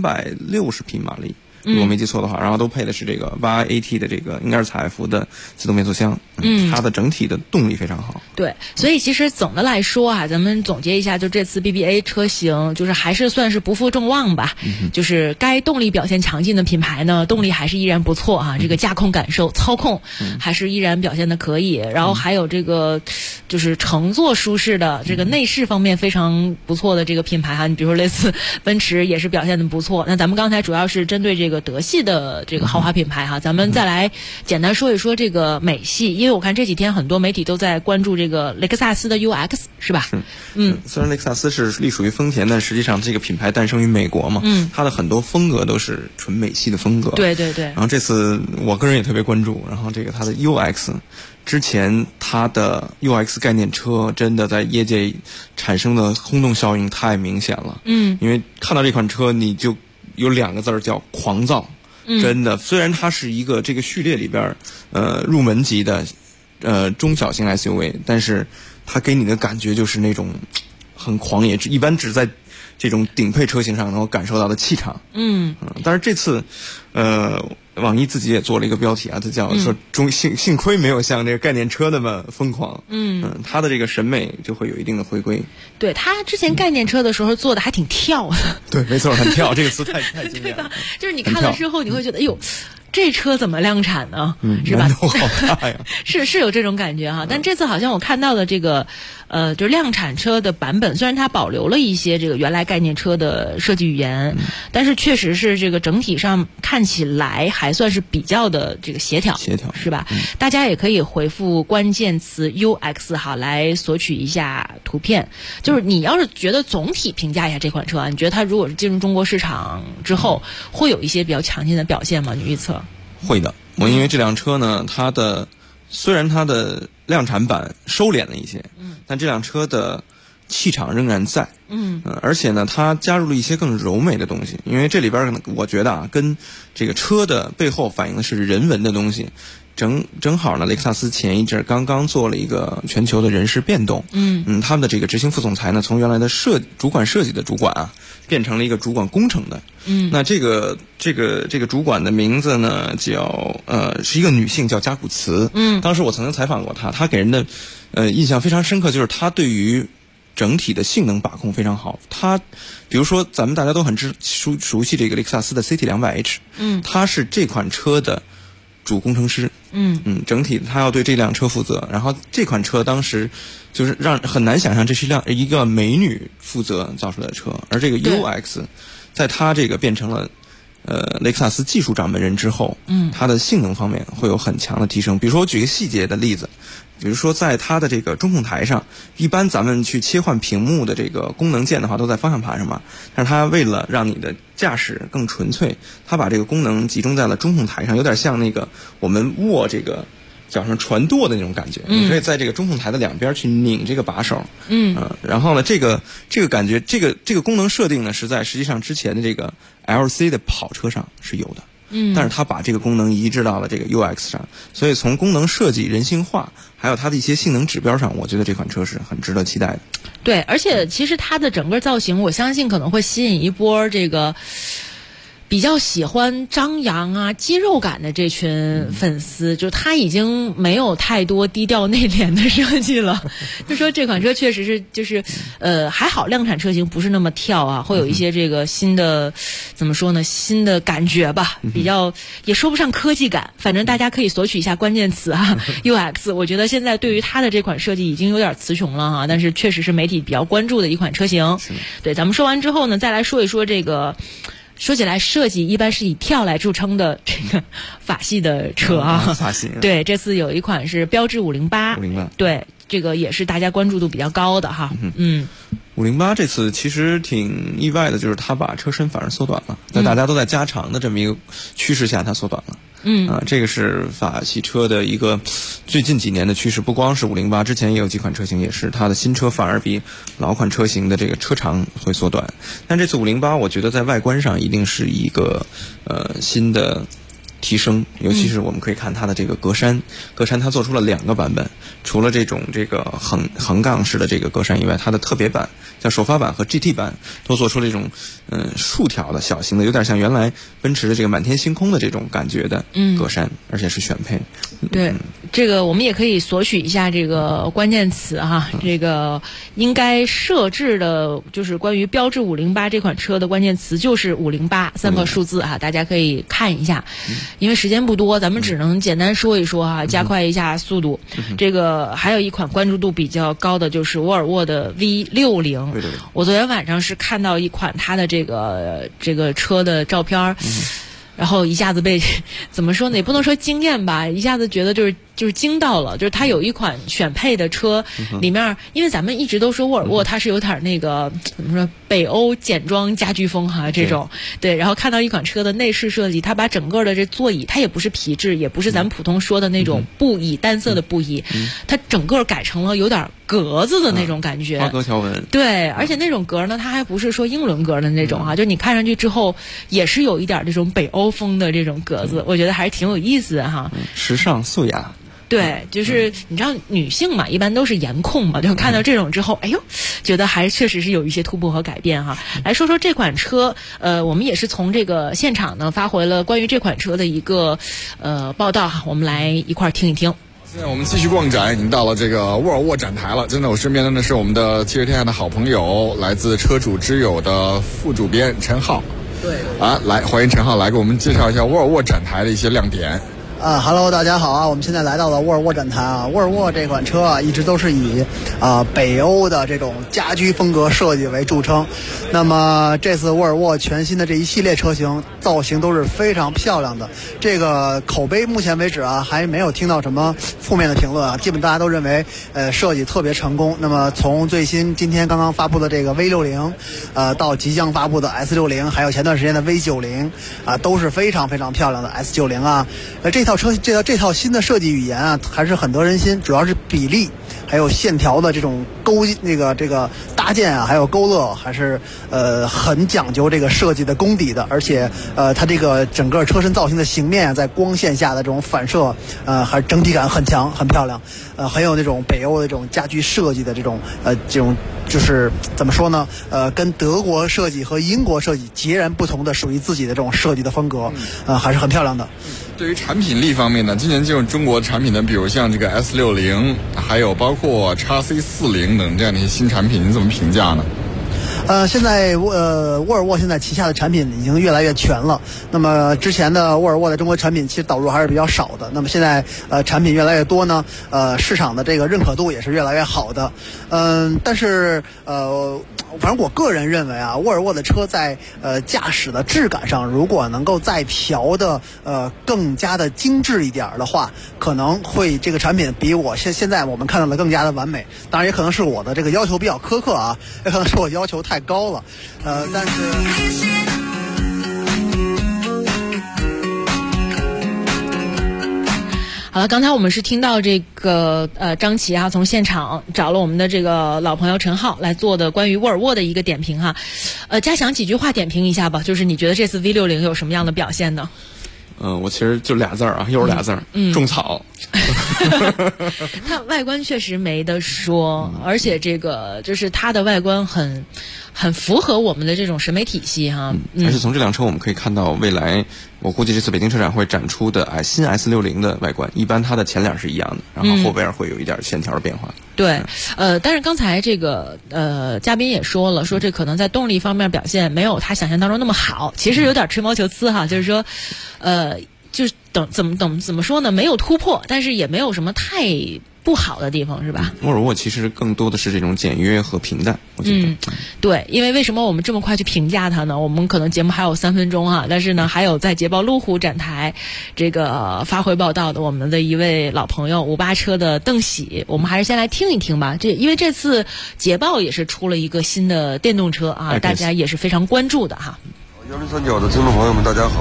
360匹马力。如果没记错的话，然后都配的是这个 8AT 的这个应该是采孚的自动变速箱，它的整体的动力非常好。 对，所以其实总的来说啊，咱们总结一下，就这次 BBA 车型就是还是算是不负众望吧。就是该动力表现强劲的品牌呢，动力还是依然不错啊，这个驾控感受、操控还是依然表现的可以。然后还有这个就是乘坐舒适的这个内饰方面非常不错的这个品牌哈，你比如说类似奔驰也是表现的不错。那咱们刚才主要是针对这个德系的这个豪华品牌哈，咱们再来简单说一说这个美系，因为我看这几天很多媒体都在关注这个雷克萨斯的 UX 是吧？ 虽然雷克萨斯是隶属于丰田，但实际上这个品牌诞生于美国嘛，它的很多风格都是纯美系的风格。 对。 然后这次我个人也特别关注，然后这个它的 UX， 之前它的 UX 概念车真的在业界产生的轰动效应太明显了。因为看到这款车你就有2个字儿叫狂躁。真的，虽然它是一个这个序列里边入门级的中小型 SUV， 但是它给你的感觉就是那种很狂野，一般只在这种顶配车型上能够感受到的气场。但是这次网易自己也做了一个标题啊，它叫说幸亏没有像这个概念车那么疯狂。它的这个审美就会有一定的回归。 对，它之前概念车的时候做的还挺跳的。 对，没错，很跳，这个词太经典了。 就是你看了之后你会觉得，哎呦，这车怎么量产呢？是吧？ 头好大呀！ 是有这种感觉哈。但这次好像我看到的这个就是量产车的版本，虽然它保留了一些这个原来概念车的设计语言，但是确实是这个整体上看起来还算是比较的这个协调是吧？大家也可以回复关键词 UX 好来索取一下图片。就是你要是觉得总体评价一下这款车啊，你觉得它如果是进入中国市场之后，会有一些比较强劲的表现吗？你预测？ 会的，因为这辆车呢，虽然它的量产版收敛了一些，但这辆车的气场仍然在，而且呢，它加入了一些更柔美的东西，因为这里边我觉得啊，跟这个车的背后反映的是人文的东西。正好呢，雷克萨斯前一阵刚刚做了一个全球的人事变动，他们的这个执行副总裁呢，从原来的主管设计的主管啊，变成了一个主管工程的，那这个主管的名字呢叫是一个女性，叫加古茨，当时我曾经采访过她给人的印象非常深刻，就是她对于整体的性能把控非常好。她比如说咱们大家都很熟悉这个雷克萨斯的 CT200H，她是这款车的主工程师，整体他要对这辆车负责。然后这款车当时就是很难想象这是一个美女负责造出来的车，而这个 UX 在它这个变成了雷克萨斯技术掌门人之后，它的性能方面会有很强的提升。比如说我举个细节的例子，比如说在它的这个中控台上，一般咱们去切换屏幕的这个功能键的话都在方向盘上嘛，但是它为了让你的驾驶更纯粹，它把这个功能集中在了中控台上，有点像那个我们握这个脚上传舵的那种感觉，你可以在这个中控台的两边去拧这个把手，然后呢，这个感觉，这个功能设定呢是在实际上之前的这个 LC 的跑车上是有的，但是它把这个功能移植到了这个 UX 上，所以从功能设计、人性化，还有它的一些性能指标上，我觉得这款车是很值得期待的。 对，而且其实它的整个造型，我相信可能会吸引一波这个比较喜欢张扬啊、肌肉感的这群粉丝，就他已经没有太多低调内敛的设计了。就说这款车确实是就是还好量产车型不是那么跳啊，会有一些这个新的怎么说呢，新的感觉吧，比较也说不上科技感，反正大家可以索取一下关键词啊UX。我觉得现在对于它的这款设计已经有点词穷了哈，但是确实是媒体比较关注的一款车型。对，咱们说完之后呢，再来说一说这个。说起来，设计一般是以跳来著称的这个法系的车啊。 法系。 对，这次有一款是标致508。对，这个也是大家关注度比较高的哈。 508这次其实挺意外的，就是它把车身反而缩短了，在大家都在加长的这么一个趋势下，它缩短了。 这个是法系车的一个最近几年的趋势，不光是508，之前也有几款车型也是，它的新车反而比老款车型的这个车长会缩短。但这次508，我觉得在外观上一定是一个新的提升，尤其是我们可以看它的这个格栅它做出了2个版本，除了这种这个横杠式的这个格栅以外，它的特别版叫首发版和 GT 版都做出了这种竖条的小型的，有点像原来奔驰的这个满天星空的这种感觉的格栅，而且是选配。 对，这个我们也可以索取一下这个关键词哈，这个应该设置的就是关于标致508这款车的关键词就是508，3个数字哈，大家可以看一下。因为时间不多，咱们只能简单说一说哈，加快一下速度。这个还有一款关注度比较高的就是沃尔沃的 V60。我昨天晚上是看到一款它的这个车的照片，然后一下子被怎么说呢？也不能说惊艳吧，一下子觉得就是惊到了，就是它有一款选配的车里面，因为咱们一直都说沃尔沃它是有点那个怎么说北欧简装家居风哈这种，对，然后看到一款车的内饰设计，它把整个的这座椅，它也不是皮质，也不是咱普通说的那种布椅单色的布椅，它整个改成了有点格子的那种感觉， 花格条纹， 对，而且那种格呢，它还不是说英伦格的那种就你看上去之后也是有一点这种北欧风的这种格子，我觉得还是挺有意思的哈， 时尚素雅。 对，就是你知道女性嘛，一般都是颜控嘛，就看到这种之后，哎呦，觉得还确实是有一些突破和改变哈。来说说这款车，我们也是从这个现场呢发回了关于这款车的一个报道哈，我们来一块儿听一听。 现在我们继续逛展，已经到了这个沃尔沃展台了。真的，我身边的是我们的汽车天下的好朋友，来自车主之友的副主编陈浩。 对来欢迎陈浩来给我们介绍一下沃尔沃展台的一些亮点。 Hello， 大家好啊！我们现在来到了沃尔沃展台啊。沃尔沃这款车啊，一直都是以北欧的这种家居风格设计为著称。那么这次沃尔沃全新的这一系列车型造型都是非常漂亮的。这个口碑目前为止啊，还没有听到什么负面的评论啊，基本大家都认为设计特别成功。那么从最新今天刚刚发布的这个 V60，到即将发布的 S60，还有前段时间的 V90 都是非常非常漂亮的 S90啊。这套新的设计语言啊，还是很得人心，主要是比例还有线条的这种这个搭建啊，还有勾勒，还是很讲究这个设计的功底的。而且它这个整个车身造型的形面在光线下的这种反射，还整体感很强，很漂亮，很有那种北欧的这种家居设计的这种就是怎么说呢？跟德国设计和英国设计截然不同的，属于自己的这种设计的风格，还是很漂亮的。 对于产品力方面呢，今年进入中国产品的，比如像这个 S60，还有包括 XC40等这样的一些新产品，您怎么评价呢？ 现在沃尔沃现在旗下的产品已经越来越全了。那么之前的沃尔沃在中国产品其实导入还是比较少的。那么现在产品越来越多呢，市场的这个认可度也是越来越好的。但是反正我个人认为啊，沃尔沃的车在驾驶的质感上，如果能够再调的更加的精致一点的话，可能会这个产品比现在我们看到的更加的完美。当然也可能是我的这个要求比较苛刻啊，也可能是我要求太高了，但是。 好了，刚才我们是听到这个张琪从现场找了我们的这个老朋友陈浩来做的关于沃尔沃的一个点评哈，嘉祥几句话点评一下吧，就是你觉得这次 V60有什么样的表现呢？ 我其实就俩字啊，又是俩字，种草。 它外观确实没得说，而且这个就是它的外观很符合我们的这种审美体系哈。 而且从这辆车我们可以看到，未来我估计这次北京车展会展出的新 S60的外观，一般它的前脸是一样的，然后后边会有一点线条的变化。 对，但是刚才这个嘉宾也说了，说这可能在动力方面表现没有他想象当中那么好，其实有点吹毛求疵哈，就是说，就是怎么说呢？没有突破，但是也没有什么太不好的地方，是吧？ 沃尔沃其实更多的是这种简约和平淡，我觉得。 对，因为为什么我们这么快去评价它呢？我们可能节目还有3分钟哈，但是呢，还有在捷豹路虎展台这个发回报道的我们的一位老朋友58车的邓喜，我们还是先来听一听吧。因为这次捷豹也是出了一个新的电动车啊，大家也是非常关注的哈。 1039的听众朋友们，大家好，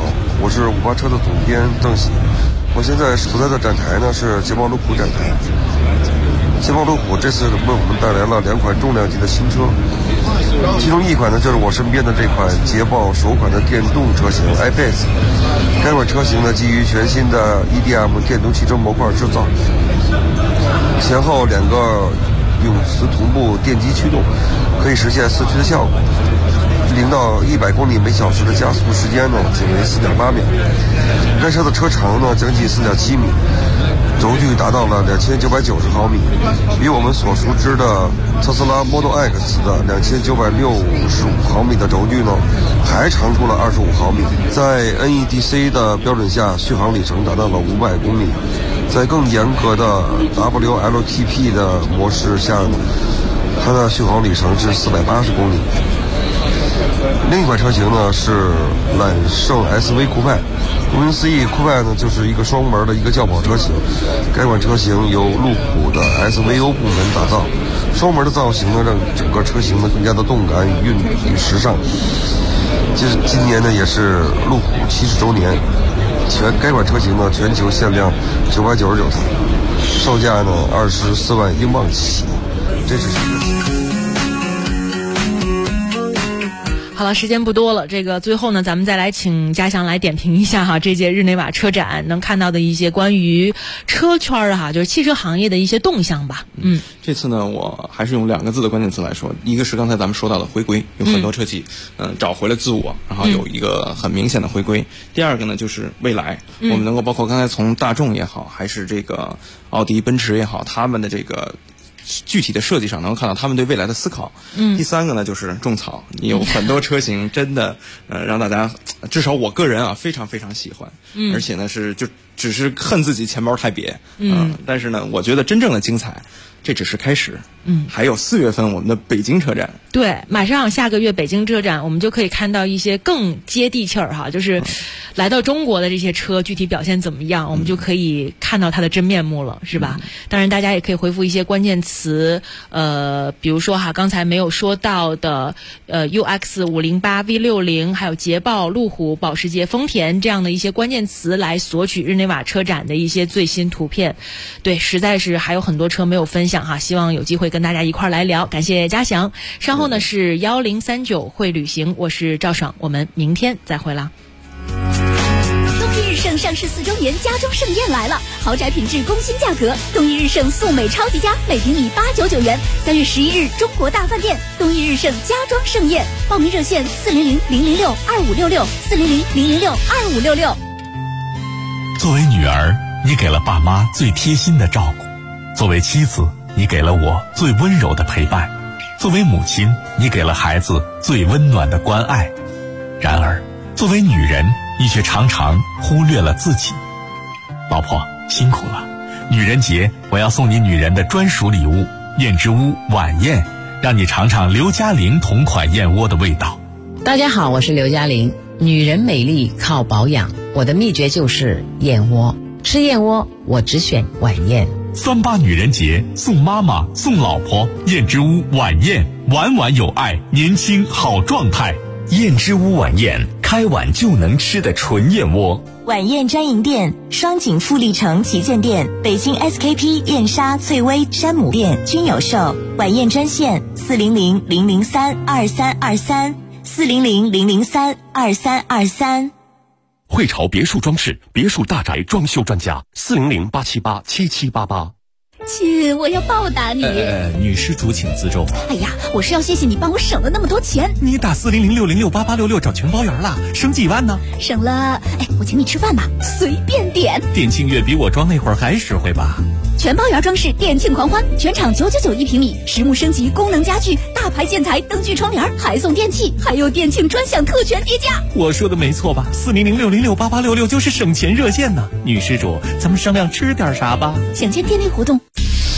我是588车的总编邓喜。我现在所在的展台呢是捷豹路虎展台。捷豹路虎这次为我们带来了2款重量级的新车，其中一款呢就是我身边的这款捷豹首款的电动车型 iPace。该款车型呢基于全新的 EDM 电动汽车模块制造，前后2个永磁同步电机驱动，可以实现四驱的效果。0到100公里每小时的加速时间呢仅为4.8秒。该车的车长呢将近4.7米，轴距达到了2990毫米，比我们所熟知的特斯拉 Model X 的2965毫米的轴距呢还长出了25毫米。在 NEDC 的标准下，续航里程达到了500公里。在更严格的 WLTP 的模式下呢，它的续航里程是480公里。另一款车型呢是揽胜 SV 酷派。顾名思义，酷派呢就是一个双门的一个轿跑车型。该款车型由路虎的 SVO 部门打造，双门的造型呢让整个车型呢更加的动感与时尚。今年呢也是路虎70周年，该款车型呢全球限量999台，售价呢24万英镑起。这只是好了，时间不多了，这个最后呢，咱们再来请嘉祥来点评一下哈，这届日内瓦车展能看到的一些关于车圈的哈，就是汽车行业的一些动向吧。 这次呢，我还是用2个字的关键词来说，一个是刚才咱们说到的回归，有很多车企找回了自我，然后有一个很明显的回归。第二个呢，就是未来，我们能够包括刚才从大众也好，还是这个奥迪、奔驰也好，他们的这个具体的设计上能够看到他们对未来的思考。第三个呢就是种草，你有很多车型真的让大家至少我个人啊非常非常喜欢，而且呢就只是恨自己钱包太瘪，但是呢我觉得真正的精彩这只是开始。还有4月份我们的北京车展。 对，马上下个月北京车展，我们就可以看到一些更接地气儿哈，就是来到中国的这些车具体表现怎么样，我们就可以看到它的真面目了，是吧？当然大家也可以回复一些关键词，比如说哈，刚才没有说到的UX508 V60，还有捷豹、路虎、保时捷、丰田这样的一些关键词来索取日内瓦车展的一些最新图片。对，实在是还有很多车没有分享哈，希望有机会跟大家一块儿来聊。感谢嘉祥，稍后呢是1039会旅行，我是赵爽，我们明天再会啦。 东一日盛上市4周年家装盛宴来了，豪宅品质工薪价格，东一日盛素美超级家每平米899元。3月11日中国大饭店东一日盛家装盛宴，报名热线400-006-2566，400-006-2566。 作为女儿，你给了爸妈最贴心的照顾；作为妻子，你给了我最温柔的陪伴；作为母亲，你给了孩子最温暖的关爱。然而，作为女人，你却常常忽略了自己。老婆，辛苦了！女人节，我要送你女人的专属礼物——燕之屋晚宴，让你尝尝刘嘉玲同款燕窝的味道。 大家好，我是刘嘉玲。女人美丽靠保养，我的秘诀就是燕窝。吃燕窝，我只选晚宴。 38女人节，送妈妈，送老婆，燕之屋晚宴，晚晚有爱，年轻好状态。 燕之屋晚宴，开碗就能吃的纯燕窝。 晚宴专营店：双井富力城旗舰店、北京 SKP 燕莎、翠微、山姆店均有售。晚宴专线：400-003-2323，400-003-2323。 汇潮别墅装饰，别墅大宅装修专家，400-878-7788。 亲，我要报答你。 女施主请自重。 哎呀，我是要谢谢你帮我省了那么多钱。 你打400-606-8866找全包圆了，省几万呢？ 省了，我请你吃饭吧，随便点。 店庆月比我装那会儿还实惠吧？ 全包圆装饰店庆狂欢，全场999一平米，实木升级，功能家具，大牌建材，灯具窗帘，还送电器，还有店庆专享特权叠加。 我说的没错吧？400-606-8866就是省钱热线呢。女施主，咱们商量吃点啥吧？ 想见店内活动。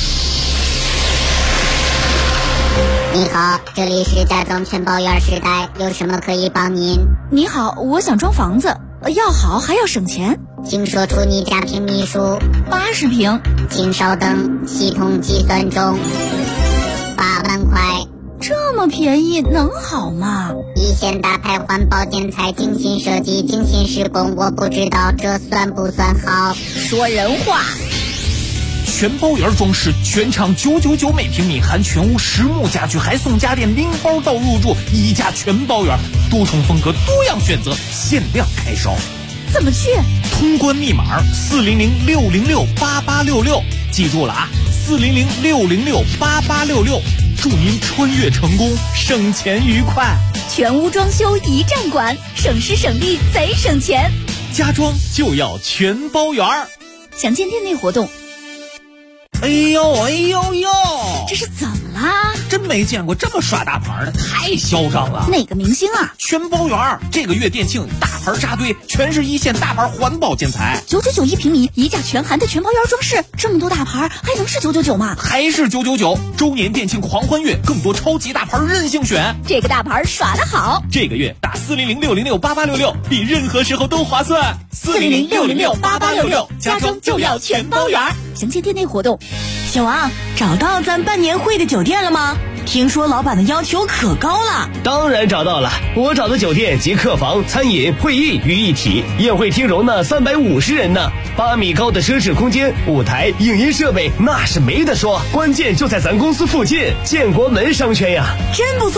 你好，这里是家装全包圆时代，有什么可以帮您？ 你好，我想装房子，要好还要省钱。 请说出你家平米数。 80平。 请稍等，系统计算中。8万块。 这么便宜能好吗？ 一线大牌环保建材，精心设计，精心施工，我不知道这算不算好？ 说人话。 全包圆装饰，全场999每平米，含全屋实木家具，还送家电拎包到入住，一家全包圆，多重风格，多样选择，限量开烧。 怎么去？ 通关密码400-606-8866，记住了啊，400-606-8866，祝您穿越成功，省钱愉快。 全屋装修一站管，省时省力贼省钱。 家装就要全包圆。 详见店内活动。 哎呦哎呦呦， 这是怎么啦？ 真没见过这么耍大牌的，太嚣张了。 哪个明星啊？ 全包圆，这个月店庆大牌扎堆，全是一线大牌环保建材 ，999一平米，一价全含的全包圆装饰，这么多大牌还能是999吗？ 还是999，周年店庆狂欢月，更多超级大牌任性选。 这个大牌耍得好， 这个月打400-606-8866，比任何时候都划算。 400-606-8866，家装就要全包圆。详见店内活动。 小王，找到咱办年会的酒店了吗？听说老板的要求可高了。 当然找到了，我找的酒店集客房、餐饮、会议于一体，宴会厅容纳350人呢，8米高的奢侈空间，舞台、影音设备那是没得说，关键就在咱公司附近，建国门商圈呀， 真不错。